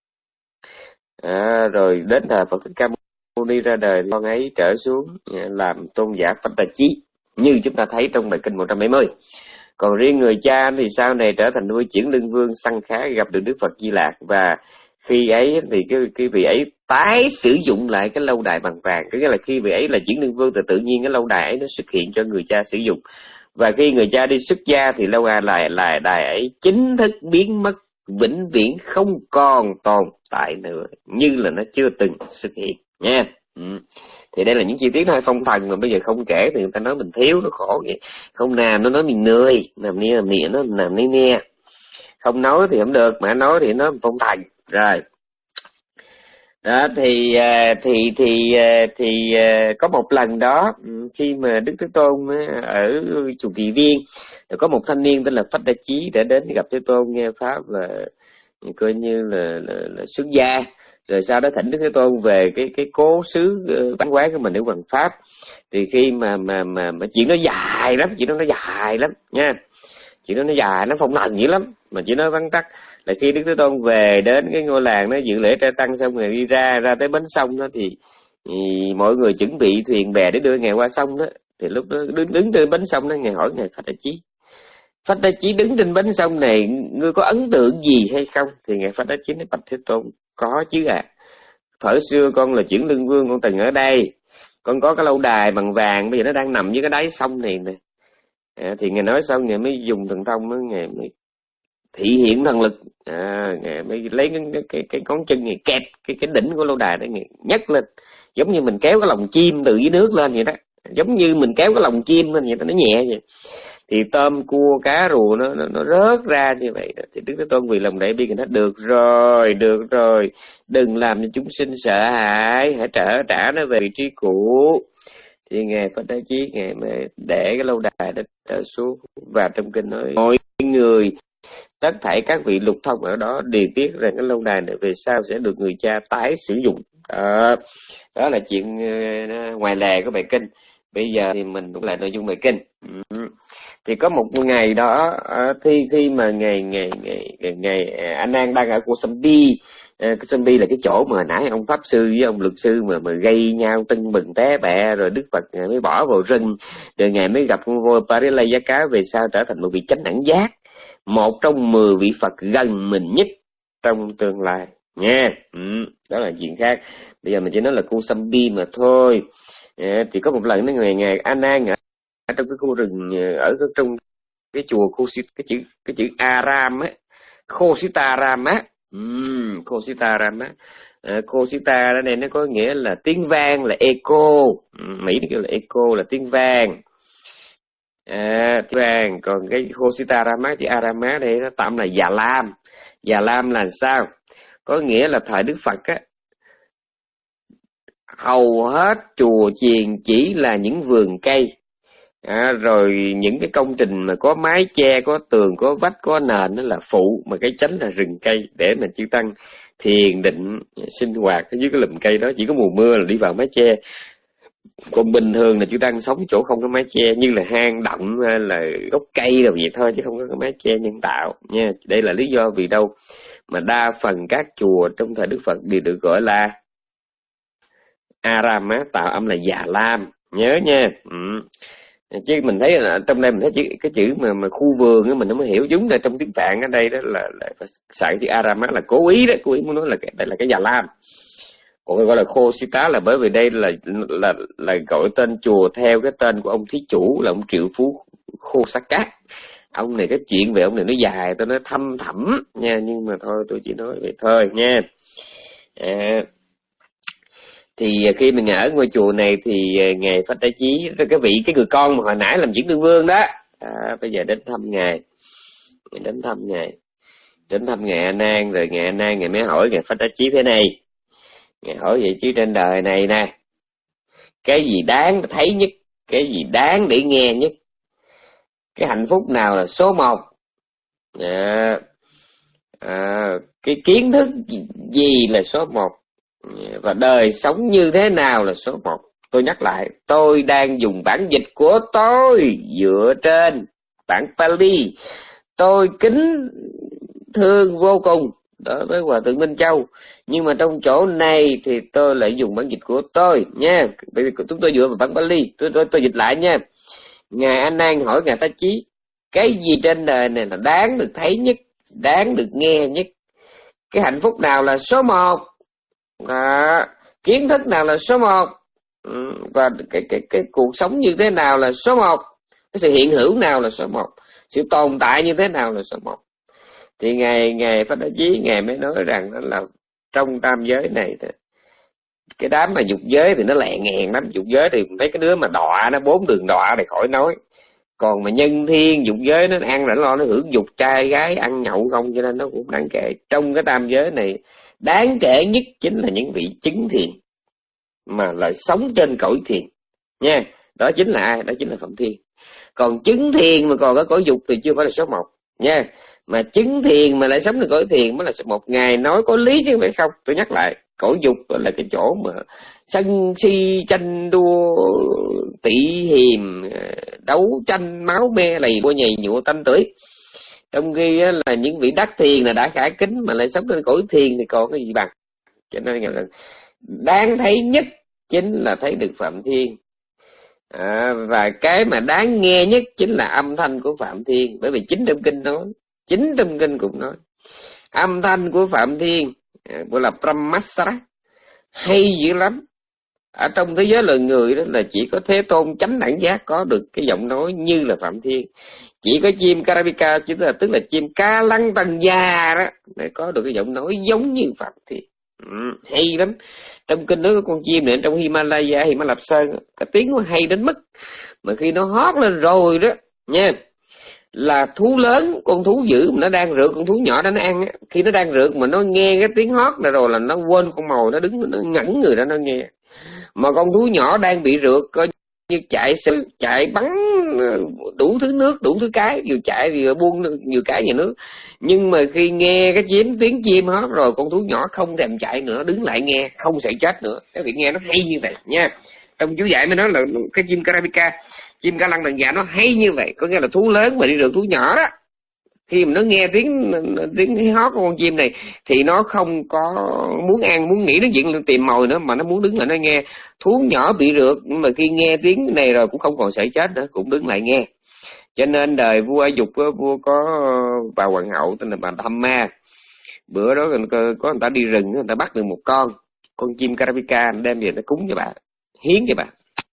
À, rồi đến thời Phật Thích Ca Mâu Ni ra đời, con ấy trở xuống làm tôn giả Phật Đà Chí, như chúng ta thấy trong bài kinh một trăm bảy mươi. Còn riêng người cha thì sau này trở thành nuôi Chuyển Lưng Vương Sang Khá, gặp được Đức Phật Di Lặc, và khi ấy thì cái cái vị ấy tái sử dụng lại cái lâu đài bằng vàng. Có nghĩa là khi vị ấy là Chuyển Lưng Vương thì tự nhiên cái lâu đài ấy nó xuất hiện cho người cha sử dụng, và khi người cha đi xuất gia thì lâu đài lại là đài ấy chính thức biến mất, vĩnh viễn không còn tồn tại nữa, như là nó chưa từng xuất hiện nha. Ừ. Thì đây là những chi tiết nó hơi phong thần mà bây giờ không kể thì người ta nói mình thiếu, nó khổ vậy. Không làm nó nói mình lười, làm ni làm nịa nó làm ni nè, không nói thì không được, mà nói thì nó phong thần rồi. Đó thì thì thì thì có một lần đó, khi mà Đức Thế Tôn ở chùa Kỳ Viên, có một thanh niên tên là Phách Đa Chí đã đến gặp Thế Tôn nghe pháp, và coi như là, là, là xuất gia. Rồi sau đó thỉnh Đức Thế Tôn về cái cái cố xứ bán quán của mình để hoằng pháp. Thì khi mà mà mà, mà chuyện nó dài lắm, chuyện đó nó dài lắm nha, chuyện đó nó dài, nó phong thần dữ lắm, mà chỉ nói vắn tắt là khi Đức Thế Tôn về đến cái ngôi làng nó dự lễ trai tăng xong rồi đi ra ra tới bến sông đó, thì, thì mọi người chuẩn bị thuyền bè để đưa ngài qua sông đó. Thì lúc đó đứng đứng trên bến sông đó, ngài hỏi ngài Phách Đà Chí: Phách Đà Chí đứng trên bến sông này, ngươi có ấn tượng gì hay không? Thì ngài Phách Đà Chí nói: bạch Thế Tôn, có chứ ạ. À. Thuở xưa con là Chuyển Lưng Vương, con từng ở đây, con có cái lâu đài bằng vàng, bây giờ nó đang nằm dưới cái đáy sông này nè. À, thì ngài nói xong, ngài mới dùng thần thông đó, ngài mới thị hiện thần lực. À, ngài mới lấy cái cái cái, cái ngón chân ngài kẹp cái cái đỉnh của lâu đài đó, ngài nhấc lên, giống như mình kéo cái lồng chim từ dưới nước lên vậy đó, giống như mình kéo cái lồng chim lên vậy đó, nó nhẹ vậy. Thì tôm cua cá rùa nó nó, nó rớt ra như vậy đó. Thì Đức Thế Tôn vì lòng đại bi, nó được rồi, được rồi, đừng làm cho chúng sinh sợ hãi, hãy trở trả nó về vị trí cũ. Thì ngài Phách Đà Chí ngài mới để cái lâu đài đó trở xuống, và trong kinh nói mọi người, tất thảy các vị lục thông ở đó đều biết rằng cái lâu đài này về sau sẽ được người cha tái sử dụng. Đó, đó là chuyện uh, ngoài lề của bài kinh. Bây giờ thì mình cũng lại nội dung bài kinh. Ừ. Thì có một ngày đó, uh, khi khi mà ngày ngày ngày ngày, ngày A Nan đang ở Kosambi. Uh, Kosambi là cái chỗ mà nãy ông pháp sư với ông luật sư mà mà gây nhau tưng bừng té bẹ, rồi Đức Phật ngài mới bỏ vào rừng, rồi ngài mới gặp con voi Pariyakā, về sau trở thành một vị chánh đẳng giác, một trong mười vị Phật gần mình nhất trong tương lai nha. Ừ, đó là chuyện khác. Bây giờ mình chỉ nói là Kosambi mà thôi. À, thì có một lần nó ngày ngày A Nan ở trong cái khu rừng, ở trong cái chùa Kosit, cái chữ cái chữ Aram á, Kositaram á, um, Kositaram á. À, Kosita ở đây nó có nghĩa là tiếng vang, là echo. Mỹ nó kêu là echo, là tiếng vang. À, tiếng vang. Còn cái Kositaram thì Arama đây nó tạm là Già Lam. Già Lam là sao? Có nghĩa là thời Đức Phật á, hầu hết chùa chiền chỉ là những vườn cây. À, rồi những cái công trình mà có mái che, có tường, có vách, có nền đó là phụ, mà cái chánh là rừng cây, để mà chư tăng thiền định sinh hoạt ở dưới cái lùm cây đó. Chỉ có mùa mưa là đi vào mái che, còn bình thường là chư tăng sống chỗ không có mái che, như là hang động hay là gốc cây rồi vậy thôi, chứ không có cái mái che nhân tạo nha. Đây là lý do vì đâu mà đa phần các chùa trong thời Đức Phật đều được gọi là Aram á, tạo âm là Già Lam, nhớ nha. Ừ. Chứ mình thấy là trong đây mình thấy chữ, cái chữ mà mà khu vườn á, mình không hiểu đúng là trong tiếng Phạn ở đây đó là, là xài chữ Aram á là cố ý đó, cố ý muốn nói là đây là cái Già Lam. Còn gọi là Kosita là bởi vì đây là là là gọi tên chùa theo cái tên của ông thí chủ là ông triệu phú Khô Sát Cát. Ông này cái chuyện về ông này nó dài, tôi nói thâm thẳm nha, nhưng mà thôi tôi chỉ nói vậy thôi nha. À, thì khi mình ở ngôi chùa này thì ngài Phách Đại Chí, cái vị cái người con mà hồi nãy làm diễn đương vương đó, à, bây giờ đến thăm ngài, đến thăm ngài, đến thăm ngài A Nan, rồi ngài A Nan ngài mới hỏi ngài Phách Đại Chí thế này, ngài hỏi vậy chứ trên đời này nè, cái gì đáng thấy nhất, cái gì đáng để nghe nhất, cái hạnh phúc nào là số một, à, à, cái kiến thức gì là số một, và đời sống như thế nào là số một. Tôi nhắc lại, tôi đang dùng bản dịch của tôi dựa trên bản Pali. Tôi kính thương vô cùng đối với Hòa Thượng Minh Châu, nhưng mà trong chỗ này thì tôi lại dùng bản dịch của tôi nha. Bởi vì chúng tôi dựa vào bản Pali, tôi, tôi, tôi dịch lại nha. Ngài A Nan hỏi ngài Tác Chí, cái gì trên đời này là đáng được thấy nhất, đáng được nghe nhất, cái hạnh phúc nào là số một, à, kiến thức nào là số một, và cái, cái, cái cuộc sống như thế nào là số một, cái sự hiện hữu nào là số một, sự tồn tại như thế nào là số một. Thì ngài ngài Phách Đại Chí ngài mới nói rằng đó là trong tam giới này, cái đám mà dục giới thì nó lẹ ngàn lắm. Dục giới thì mấy cái đứa mà đọa nó bốn đường đọa thì khỏi nói, còn mà nhân thiên dục giới nó ăn rảnh lo, nó hưởng dục trai gái ăn nhậu không, cho nên nó cũng đáng kể. Trong cái tam giới này đáng kể nhất chính là những vị chứng thiền mà lại sống trên cõi thiền nha. Đó chính là ai? Đó chính là Phạm Thiên. Còn chứng thiền mà còn có cõi dục thì chưa phải là số một nha. Mà chứng thiền mà lại sống trên cõi thiền mới là số một. Ngài nói có lý chứ không phải không. Tôi nhắc lại, cõi dục là cái chỗ mà sân si tranh đua tỉ hiềm, đấu tranh máu me lầy bôi nhầy nhụa tanh tưởi. Trong khi là những vị đắc thiền là đã khả kính mà lại sống trên cõi thiền thì còn cái gì bằng. Cho nên là đáng thấy nhất chính là thấy được Phạm Thiên, à, và cái mà đáng nghe nhất chính là âm thanh của Phạm Thiên. Bởi vì chính trong kinh nói, chính trong kinh cũng nói âm thanh của Phạm Thiên, à, gọi là Brahmasara, hay dữ lắm. Ở trong thế giới loài người đó là chỉ có Thế Tôn chánh đẳng giác có được cái giọng nói như là Phạm Thiên. Chỉ có chim Karabika, chính là tức là chim ca lăng tần già đó, để có được cái giọng nói giống như Phạm Thiên. Ừ, hay lắm. Trong kinh đó có con chim này trong Himalaya, Himalaya Sơn, cái tiếng nó hay đến mức mà khi nó hót lên rồi đó nha, là thú lớn, con thú dữ mà nó đang rượt con thú nhỏ đó nó ăn á, khi nó đang rượt mà nó nghe cái tiếng hót này rồi là nó quên con mồi, nó đứng nó ngẩn người đó nó nghe. Mà con thú nhỏ đang bị rượt coi như chạy xứ, chạy bắn đủ thứ nước, đủ thứ cái, vừa chạy vừa buông nhiều cái nhiều nước. Nhưng mà khi nghe cái chim tiếng chim hót rồi, con thú nhỏ không thèm chạy nữa, đứng lại nghe, không sợ chết nữa. Các vị nghe nó hay như vậy nha. Trong chú dạy mới nói là cái chim Karabika, chim ca lăng tần dạ nó hay như vậy, có nghĩa là thú lớn mà đi được thú nhỏ đó, khi mà nó nghe tiếng tiếng hót của con chim này thì nó không có muốn ăn muốn nghỉ đến chuyện tìm mồi nữa, mà nó muốn đứng lại nó nghe. Thú nhỏ bị rượt nhưng mà khi nghe tiếng này rồi cũng không còn sợ chết nữa, cũng đứng lại nghe. Cho nên đời vua Dục, vua có bà hoàng hậu tên là bà Tham Ma. Bữa đó có người ta đi rừng, người ta bắt được một con con chim Karabika, đem về nó cúng cho bà, hiến cho bà.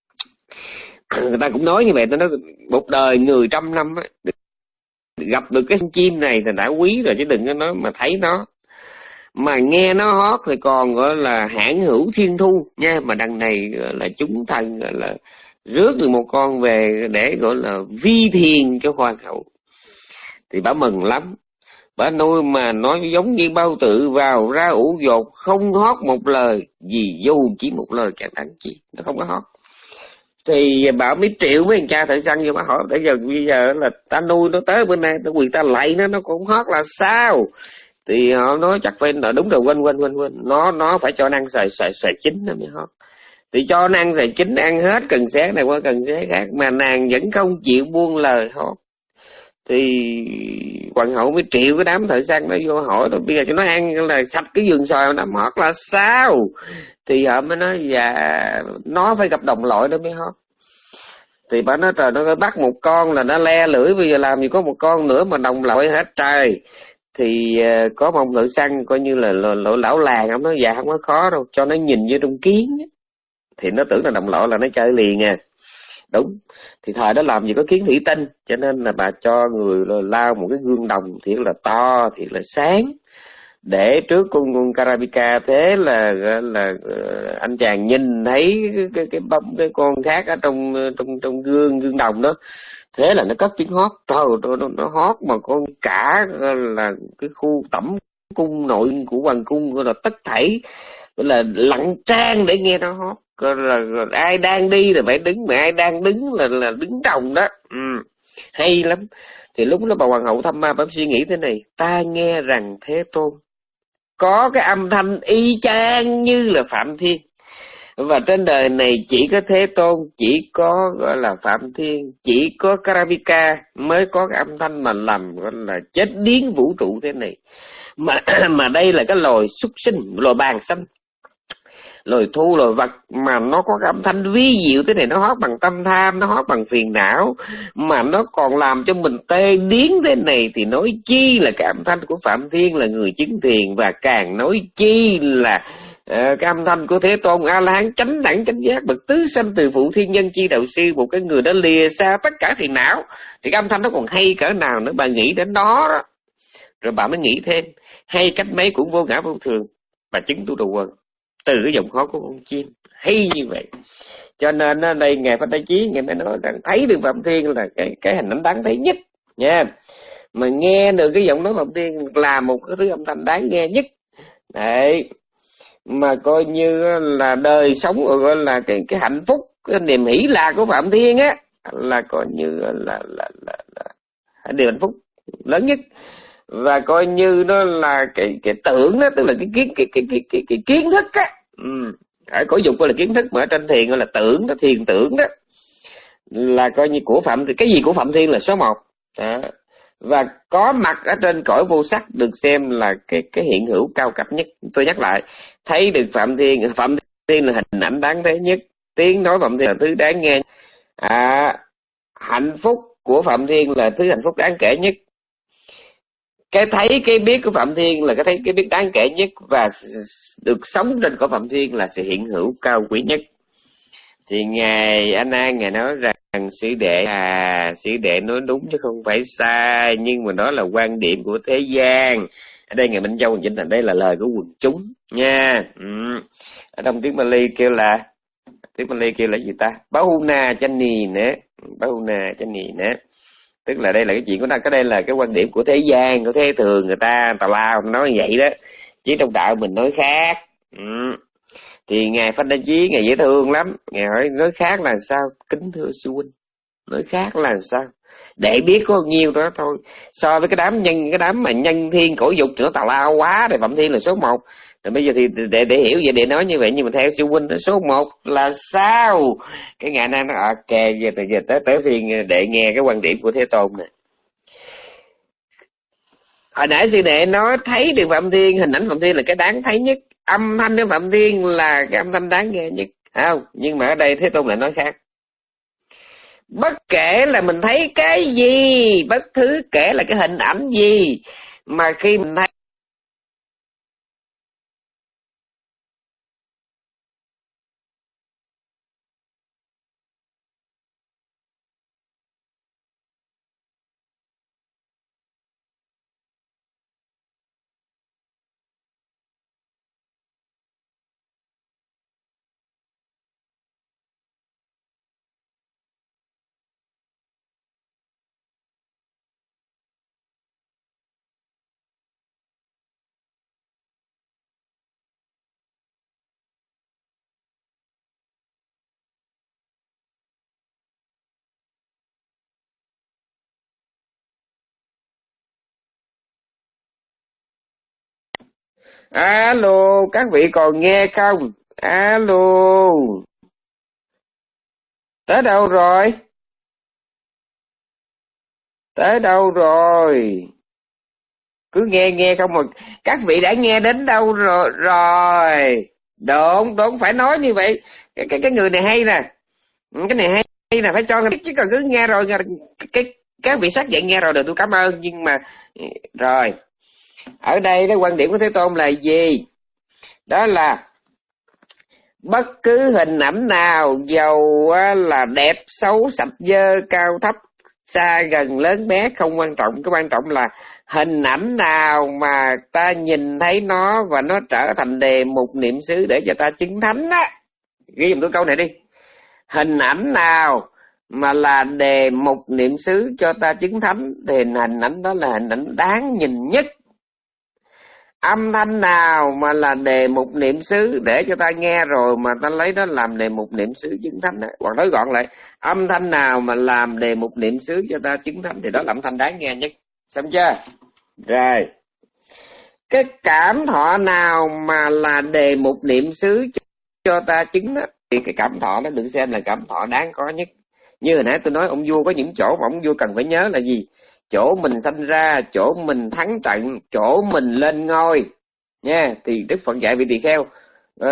Người ta cũng nói như vậy, tôi nói một đời người trăm năm á, gặp được cái chim này thì đã quý rồi, chứ đừng có nói mà thấy nó, mà nghe nó hót thì còn gọi là hãn hữu thiên thu nha. Mà đằng này gọi là chúng thần gọi là rước được một con về để gọi là vi thiền cho hoàng hậu, thì bà mừng lắm. Bà nuôi mà nói giống như bao tự vào ra ủ dột, không hót một lời, vì dù chỉ một lời chẳng đáng chi, nó không có hót. Thì bảo mấy triệu mấy thằng cha thợ săn vô, bà hỏi bây giờ bây giờ là ta nuôi nó tới bên này, ta quyền ta lạy nó, nó cũng hót là sao? Thì họ nói chắc phải là đúng rồi, quên quên quên quên nó nó phải cho nó ăn xoài xoài xoài chín nó mới hót. Thì cho nó ăn xoài chín, ăn hết cần xé này qua cần xé khác, mà nàng vẫn không chịu buông lời hót. Thì hoàng hậu mới triệu cái đám thợ săn nó vô hỏi, bây giờ cho nó ăn là sạch cái vườn xoài, nó hót là sao? Thì họ mới nói dạ nó phải gặp đồng loại nó mới hót. Thì bà nói trời, nó bắt một con là nó le lưỡi, bây giờ làm gì có một con nữa mà đồng loại hết trời. Thì uh, có một ông thợ săn coi như là lỗ lão làng, ông nói dạ không có khó đâu, cho nó nhìn vô trong kiến, thì nó tưởng là đồng loại là nó chơi liền à. Đúng, thì thời đó làm gì có kiến thủy tinh, cho nên là bà cho người lao một cái gương đồng thiệt là to, thiệt là sáng, để trước cung cung Karabika. Thế là là, là anh chàng nhìn thấy cái cái cái bông cái con khác ở trong trong trong gương gương đồng đó. Thế là nó cất tiếng hót, trời ơi, nó, nó hót mà con cả là cái khu tẩm cung nội của hoàng cung gọi là tất thảy gọi là lặng trang để nghe nó hót. Gọi là, là ai đang đi là phải đứng, mà ai đang đứng là là đứng trồng đó. Ừ, hay lắm. Thì lúc đó bà hoàng hậu Thăm Ma bà suy nghĩ thế này: ta nghe rằng Thế Tôn có cái âm thanh y chang như là Phạm Thiên, và trên đời này chỉ có Thế Tôn, chỉ có gọi là Phạm Thiên, chỉ có Karabika mới có cái âm thanh mà làm gọi là chết điếng vũ trụ thế này. Mà mà đây là cái loài súc sinh, loài bàn xanh, loài thu, loài vật mà nó có cái âm thanh vi diệu thế này. Nó hót bằng tâm tham, nó hót bằng phiền não, mà nó còn làm cho mình tê điếng thế này, thì nói chi là cái âm thanh của Phạm Thiên là người chứng thiền, và càng nói chi là uh, cái âm thanh của Thế Tôn A La Hán chánh đẳng chánh giác bậc tứ sanh từ phụ thiên nhân chi đạo sư, một cái người đã lìa xa tất cả phiền não, thì cái âm thanh nó còn hay cỡ nào nữa. Bà nghĩ đến đó đó, rồi bà mới nghĩ thêm hay cách mấy cũng vô ngã vô thường, bà chứng tu đồ quần từ cái giọng hót của con chim hay như vậy. Cho nên ở đây ngài Phát Đại Chí ngài mới nói rằng thấy được Phạm Thiên là cái cái hình ảnh đáng thấy nhất nha, mà nghe được cái giọng nói Phạm Thiên là một cái thứ âm thanh đáng nghe nhất đấy, mà coi như là đời sống gọi là cái cái hạnh phúc, cái niềm hỷ lạc của Phạm Thiên á, là coi như là là là, là, là điều hạnh phúc lớn nhất. Và coi như nó là cái cái tưởng đó, tức là cái kiến cái cái cái cái, cái kiến thức á. Ừ. Ở cổ dục gọi là kiến thức, mà ở trên thiền gọi là tưởng đó, thiền tưởng đó, là coi như của Phạm, cái gì của Phạm Thiên là số một đó. Và có mặt ở trên cõi vô sắc được xem là cái cái hiện hữu cao cấp nhất. Tôi nhắc lại, thấy được Phạm Thiên, Phạm Thiên là hình ảnh đáng thấy nhất, tiếng nói Phạm Thiên là thứ đáng nghe, à, hạnh phúc của Phạm Thiên là thứ hạnh phúc đáng kể nhất. Cái thấy cái biết của Phạm Thiên là cái thấy cái biết đáng kể nhất, và được sống trên cõi Phạm Thiên là sự hiện hữu cao quý nhất. Thì ngài A Nan ngài nói rằng sư đệ à, sư đệ nói đúng chứ không phải sai, nhưng mà đó là quan điểm của thế gian. Ở đây ngài Minh Châu Chỉnh Thành đây là lời của quần chúng nha. Ừ. Ở trong tiếng Bali kêu là tiếng Bali kêu là gì ta? Bahuna Chani nè, Bahuna Chani nè. Tức là đây là cái chuyện của ta, cái đây là cái quan điểm của thế gian, của thế thường, người ta tào lao nói như vậy đó, chứ trong đạo mình nói khác. Ừ. Thì ngài Phát Đại Chí ngài dễ thương lắm, ngài hỏi nói khác là sao? Kính thưa sư huynh, nói khác là sao? Để biết có nhiêu đó thôi. So với cái đám nhân cái đám mà nhân thiên cổ dục thì nó tào lao quá, thì Phạm Thiên là số một. Rồi bây giờ thì để để hiểu vậy để nói như vậy, nhưng mà theo sư huynh số một là sao? Cái ngài này nó ok, giờ từ giờ tới tới phiên để nghe cái quan điểm của Thế Tôn nè. Hồi nãy sư đệ nói thấy được Phạm Thiên, hình ảnh Phạm Thiên là cái đáng thấy nhất, âm thanh của Phạm Thiên là cái âm thanh đáng nghe nhất, không? Nhưng mà ở đây Thế Tôn lại nói khác. Bất kể là mình thấy cái gì, bất thứ kể là cái hình ảnh gì, mà khi mình thấy alo, các vị còn nghe không? Alo, tới đâu rồi? Tới đâu rồi? Cứ nghe nghe không mà. Các vị đã nghe đến đâu rồi? Rồi. Đúng, đúng, phải nói như vậy. Cái cái, cái người này hay nè. Cái này hay, hay là phải cho người biết, chứ còn cứ nghe rồi. Cái, cái, các vị xác nhận nghe rồi, được tôi cảm ơn. Nhưng mà, rồi. Ở đây cái quan điểm của Thế Tôn là gì? Đó là Bất cứ hình ảnh nào, dầu là đẹp, xấu, sạch, dơ, cao, thấp, xa, gần, lớn, bé, không quan trọng. Cái quan trọng là hình ảnh nào mà ta nhìn thấy nó và nó trở thành đề mục niệm xứ để cho ta chứng thánh á. Ghi dùm tôi câu này đi. Hình ảnh nào mà là đề mục niệm xứ cho ta chứng thánh thì hình ảnh đó là hình ảnh đáng nhìn nhất. Âm thanh nào mà là đề mục niệm xứ để cho ta nghe rồi mà ta lấy đó làm đề mục niệm xứ chứng thánh đó. Hoặc nói gọn lại, âm thanh nào mà làm đề mục niệm xứ cho ta chứng thánh thì đó là âm thanh đáng nghe nhất. Xem chưa? Rồi. Cái cảm thọ nào mà là đề mục niệm xứ cho ta chứng đó, thì cái cảm thọ đó được xem là cảm thọ đáng có nhất. Như hồi nãy tôi nói, ông vua có những chỗ mà ông vua cần phải nhớ là gì? Chỗ mình sanh ra, chỗ mình thắng trận, chỗ mình lên ngôi nha. Thì Đức Phật dạy vị tỳ kheo uh,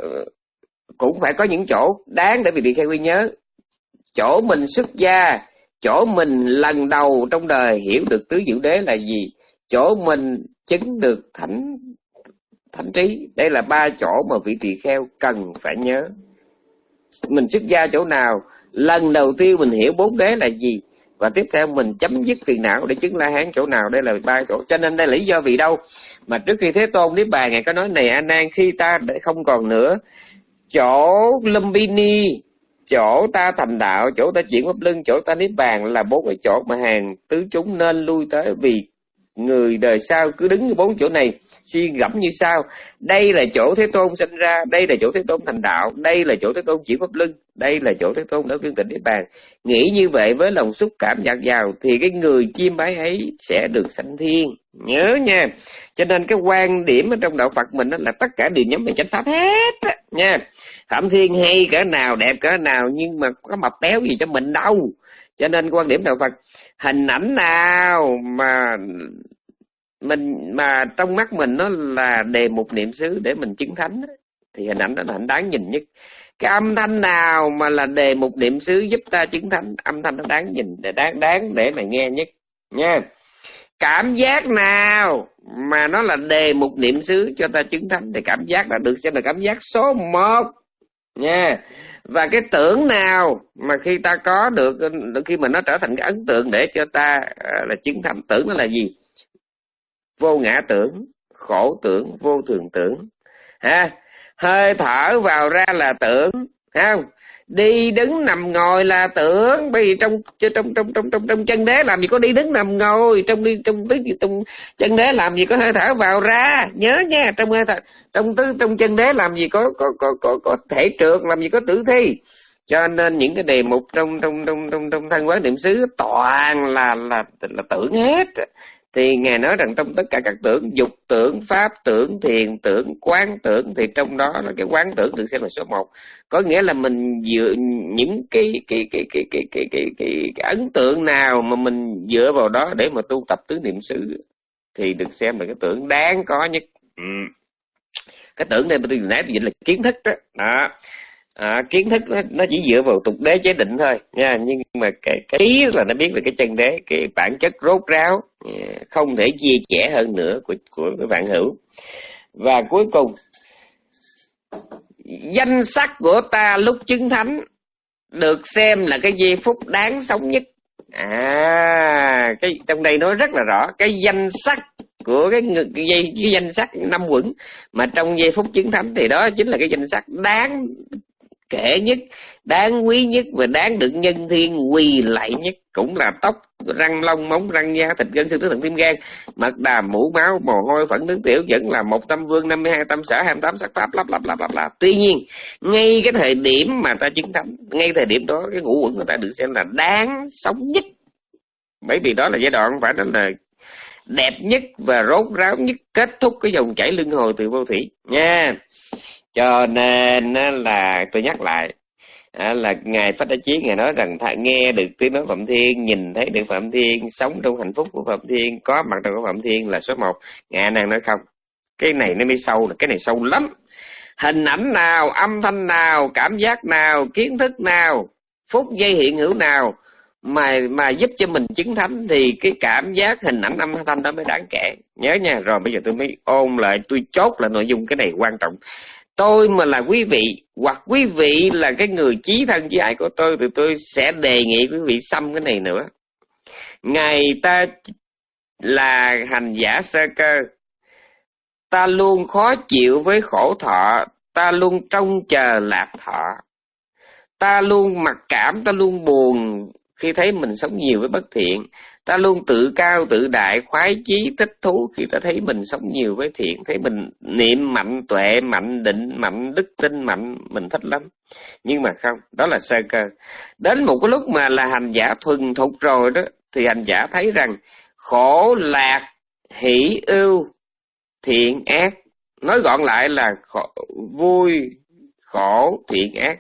cũng phải có những chỗ đáng để vị tỳ kheo ghi nhớ. Chỗ mình xuất gia, chỗ mình lần đầu trong đời hiểu được tứ diệu đế là gì, chỗ mình chứng được thánh thánh trí. Đây là ba chỗ mà vị tỳ kheo cần phải nhớ. Mình xuất gia chỗ nào, lần đầu tiên mình hiểu bốn đế là gì, và tiếp theo mình chấm dứt phiền não để chứng La Hán chỗ nào. Đây là ba chỗ. Cho nên đây là lý do vì đâu mà trước khi Thế Tôn Niết Bàn, Ngài có nói: này A Nan, khi ta không còn nữa, chỗ Lumbini, chỗ ta thành đạo, chỗ ta chuyển pháp luân, chỗ ta Niết Bàn là bốn cái chỗ mà hàng tứ chúng nên lui tới. Vì người đời sau cứ đứng bốn chỗ này suy gẫm như sau: đây là chỗ Thế Tôn sinh ra, đây là chỗ Thế Tôn thành đạo, đây là chỗ Thế Tôn chuyển pháp luân, đây là chỗ Thế Tôn đã viên tịnh Niết Bàn. Nghĩ như vậy với lòng xúc cảm dạt dào thì cái người chiêm bái ấy sẽ được sanh thiên. Nhớ nha. Cho nên cái quan điểm ở trong đạo Phật mình đó là tất cả đều nhắm về chánh pháp hết á, nha. Phạm Thiên hay cỡ nào, đẹp cỡ nào, nhưng mà có mập béo gì cho mình đâu. Cho nên quan điểm đạo Phật, hình ảnh nào mà mình mà trong mắt mình nó là đề mục niệm xứ để mình chứng thánh thì hình ảnh đó là hình đáng nhìn nhất. Cái âm thanh nào mà là đề mục niệm xứ giúp ta chứng thánh, âm thanh nó đáng nhìn, để đáng đáng để mà nghe nhất nha. Cảm giác nào mà nó là đề mục niệm xứ cho ta chứng thánh thì cảm giác đó được xem là cảm giác số một nha. Và cái tưởng nào mà khi ta có được, khi mà nó trở thành cái ấn tượng để cho ta là chứng thánh, tưởng nó là gì? Vô ngã tưởng, khổ tưởng, vô thường tưởng. Ha, hơi thở vào ra là tưởng, không? Đi đứng nằm ngồi là tưởng. Bởi vì trong trong trong trong trong trong chân đế làm gì có đi đứng nằm ngồi, trong đi trong trong, trong chân đế làm gì có hơi thở vào ra. Nhớ nha, trong hơi thở, trong tứ trong chân đế làm gì có có có có có thể trượt, làm gì có tử thi. Cho nên những cái đề mục trong trong trong trong trong thân quán niệm xứ toàn là là là tưởng hết. Thì Ngài nói rằng trong tất cả các tưởng, dục tưởng, pháp tưởng, thiền tưởng, quán tưởng, thì trong đó là cái quán tưởng được xem là số một. Có nghĩa là mình dựa những cái cái cái cái cái cái cái, cái, cái ấn tượng nào mà mình dựa vào đó để mà tu tập tứ niệm xứ thì được xem là cái tưởng đáng có nhất. Ừ. Cái tưởng này tôi nãy tôi dịch là kiến thức đó. Đó. À, kiến thức nó, nó chỉ dựa vào tục đế chế định thôi nha, nhưng mà cái cái ý là nó biết về cái chân đế, cái bản chất rốt ráo không thể chia sẻ hơn nữa của của các bạn hữu. Và cuối cùng, danh sắc của ta lúc chứng thánh được xem là cái giây phút đáng sống nhất. À, cái trong đây nói rất là rõ cái danh sắc của cái, cái, dây, cái danh sắc năm quẩn mà trong giây phút chứng thánh thì đó chính là cái danh sắc đáng kể nhất, đáng quý nhất và đáng được nhân thiên quỳ lạy nhất. Cũng là tóc, răng, lông, móng, răng, da, thịt, gân, xương, tứ, thận, tim, gan, mật, đàm, mũ, máu, mồ hôi, phẫn, nước tiểu, vẫn là một tâm vương, năm mươi hai tâm sở, hai mươi tám sắc pháp, lắp lắp lắp lắp lắp. Tuy nhiên, ngay cái thời điểm mà ta chứng thánh, ngay thời điểm đó cái ngũ quẩn của ta được xem là đáng sống nhất. Bởi vì đó là giai đoạn phải nói là đẹp nhất và rốt ráo nhất, kết thúc cái dòng chảy luân hồi từ vô thủy nha. Cho nên là tôi nhắc lại là Ngài Phách Đa Chí Ngài nói rằng nghe được tiếng nói Phạm Thiên, nhìn thấy được Phạm Thiên, sống trong hạnh phúc của Phạm Thiên, có mặt trong của Phạm Thiên là số một. Ngài đang nói không, cái này nó mới sâu, là cái này sâu lắm. Hình ảnh nào, âm thanh nào, cảm giác nào, kiến thức nào, phút giây hiện hữu nào mà mà giúp cho mình chứng thánh thì cái cảm giác, hình ảnh, âm thanh đó mới đáng kể. Nhớ nha. Rồi bây giờ tôi mới ôn lại, tôi chốt lại nội dung cái này quan trọng. tôi mà là quý vị, hoặc quý vị là cái người chí thân chí ái của tôi, thì tôi sẽ đề nghị quý vị xăm cái này nữa. Ngài ta là hành giả sơ cơ, ta luôn khó chịu với khổ thọ, ta luôn trông chờ lạc thọ, ta luôn mặc cảm, ta luôn buồn khi thấy mình sống nhiều với bất thiện, ta luôn tự cao tự đại, khoái chí thích thú khi ta thấy mình sống nhiều với thiện, thấy mình niệm mạnh tuệ, mạnh định, mạnh đức tin, mạnh, mình thích lắm. Nhưng mà không, đó là sơ cơ. Đến một cái lúc mà là hành giả thuần thục rồi đó, thì hành giả thấy rằng khổ lạc hỷ ưu thiện ác, nói gọn lại là khổ, vui khổ thiện ác,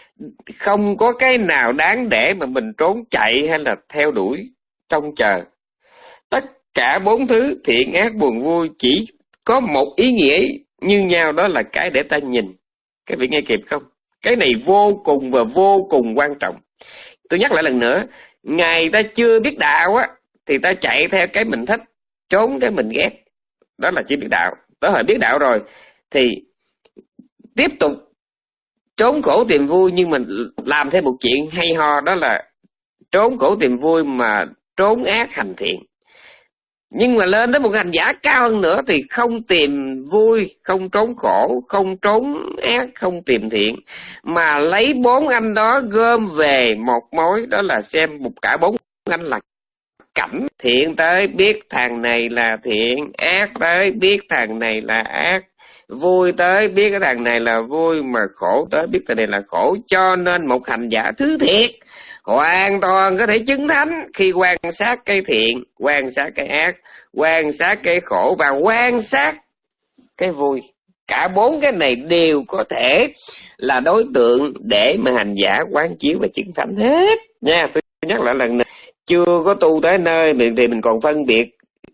không có cái nào đáng để mà mình trốn chạy hay là theo đuổi trông chờ. Tất cả bốn thứ thiện ác buồn vui chỉ có một ý nghĩa như nhau, đó là cái để ta nhìn. Các vị nghe kịp không? Cái này vô cùng và vô cùng quan trọng. Tôi nhắc lại lần nữa, ngày ta chưa biết đạo á thì ta chạy theo cái mình thích, trốn cái mình ghét, đó là chưa biết đạo. Tới hồi biết đạo rồi thì tiếp tục trốn khổ tìm vui, nhưng mình làm thêm một chuyện hay ho, đó là trốn khổ tìm vui mà trốn ác hành thiện. Nhưng mà lên tới một hành giả cao hơn nữa thì không tìm vui, không trốn khổ, không trốn ác, không tìm thiện, mà lấy bốn anh đó gom về một mối, đó là xem một cả bốn anh là cảnh. Thiện tới biết thằng này là thiện, ác tới biết thằng này là ác, vui tới biết cái thằng này là vui, mà khổ tới biết thằng này là khổ. Cho nên một hành giả thứ thiệt hoàn toàn có thể chứng thánh khi quan sát cái thiện, quan sát cái ác, quan sát cái khổ và quan sát cái vui. Cả bốn cái này đều có thể là đối tượng để mà hành giả quán chiếu và chứng thánh hết nha. Tôi nhắc lại lần này, chưa có tu tới nơi mình thì mình còn phân biệt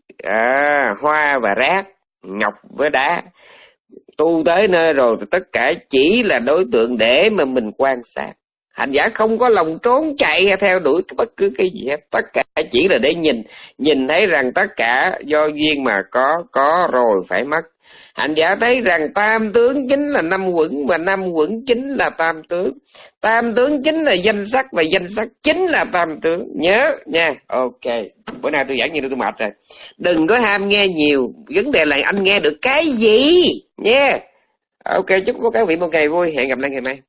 à, hoa và rác, ngọc với đá. Tu tới nơi rồi thì tất cả chỉ là đối tượng để mà mình quan sát. Hành giả không có lòng trốn chạy hay theo đuổi bất cứ cái gì hết, tất cả chỉ là để nhìn, nhìn thấy rằng tất cả do duyên mà có, có rồi phải mất. Hành giả thấy rằng tam tướng chính là năm quẩn, và năm quẩn chính là tam tướng. Tam tướng chính là danh sắc, và danh sắc chính là tam tướng. Nhớ nha. Ok, bữa nay tôi giảng nhiều tôi mệt rồi. Đừng có ham nghe nhiều, vấn đề là anh nghe được cái gì nha. Ok, chúc các vị một ngày vui. Hẹn gặp lại ngày mai.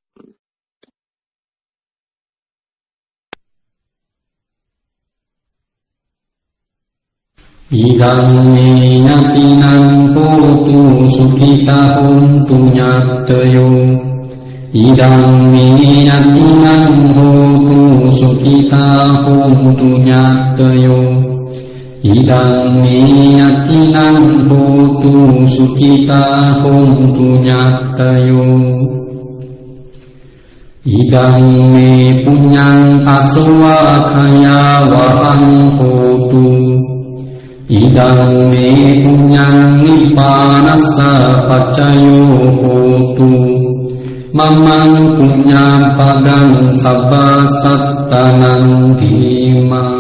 Idang me yatinang hotu sukhita hontu nyatayo. Idang me yatinang hotu sukhita hontu nyatayo. Idang me yatinang hotu sukhita hontu nyatayo. Idang me punyang aswakaya vahang hotu. Idang me punyang nippanassa paccayo hotu. Mamang punyang padang sabba sattanang dhima.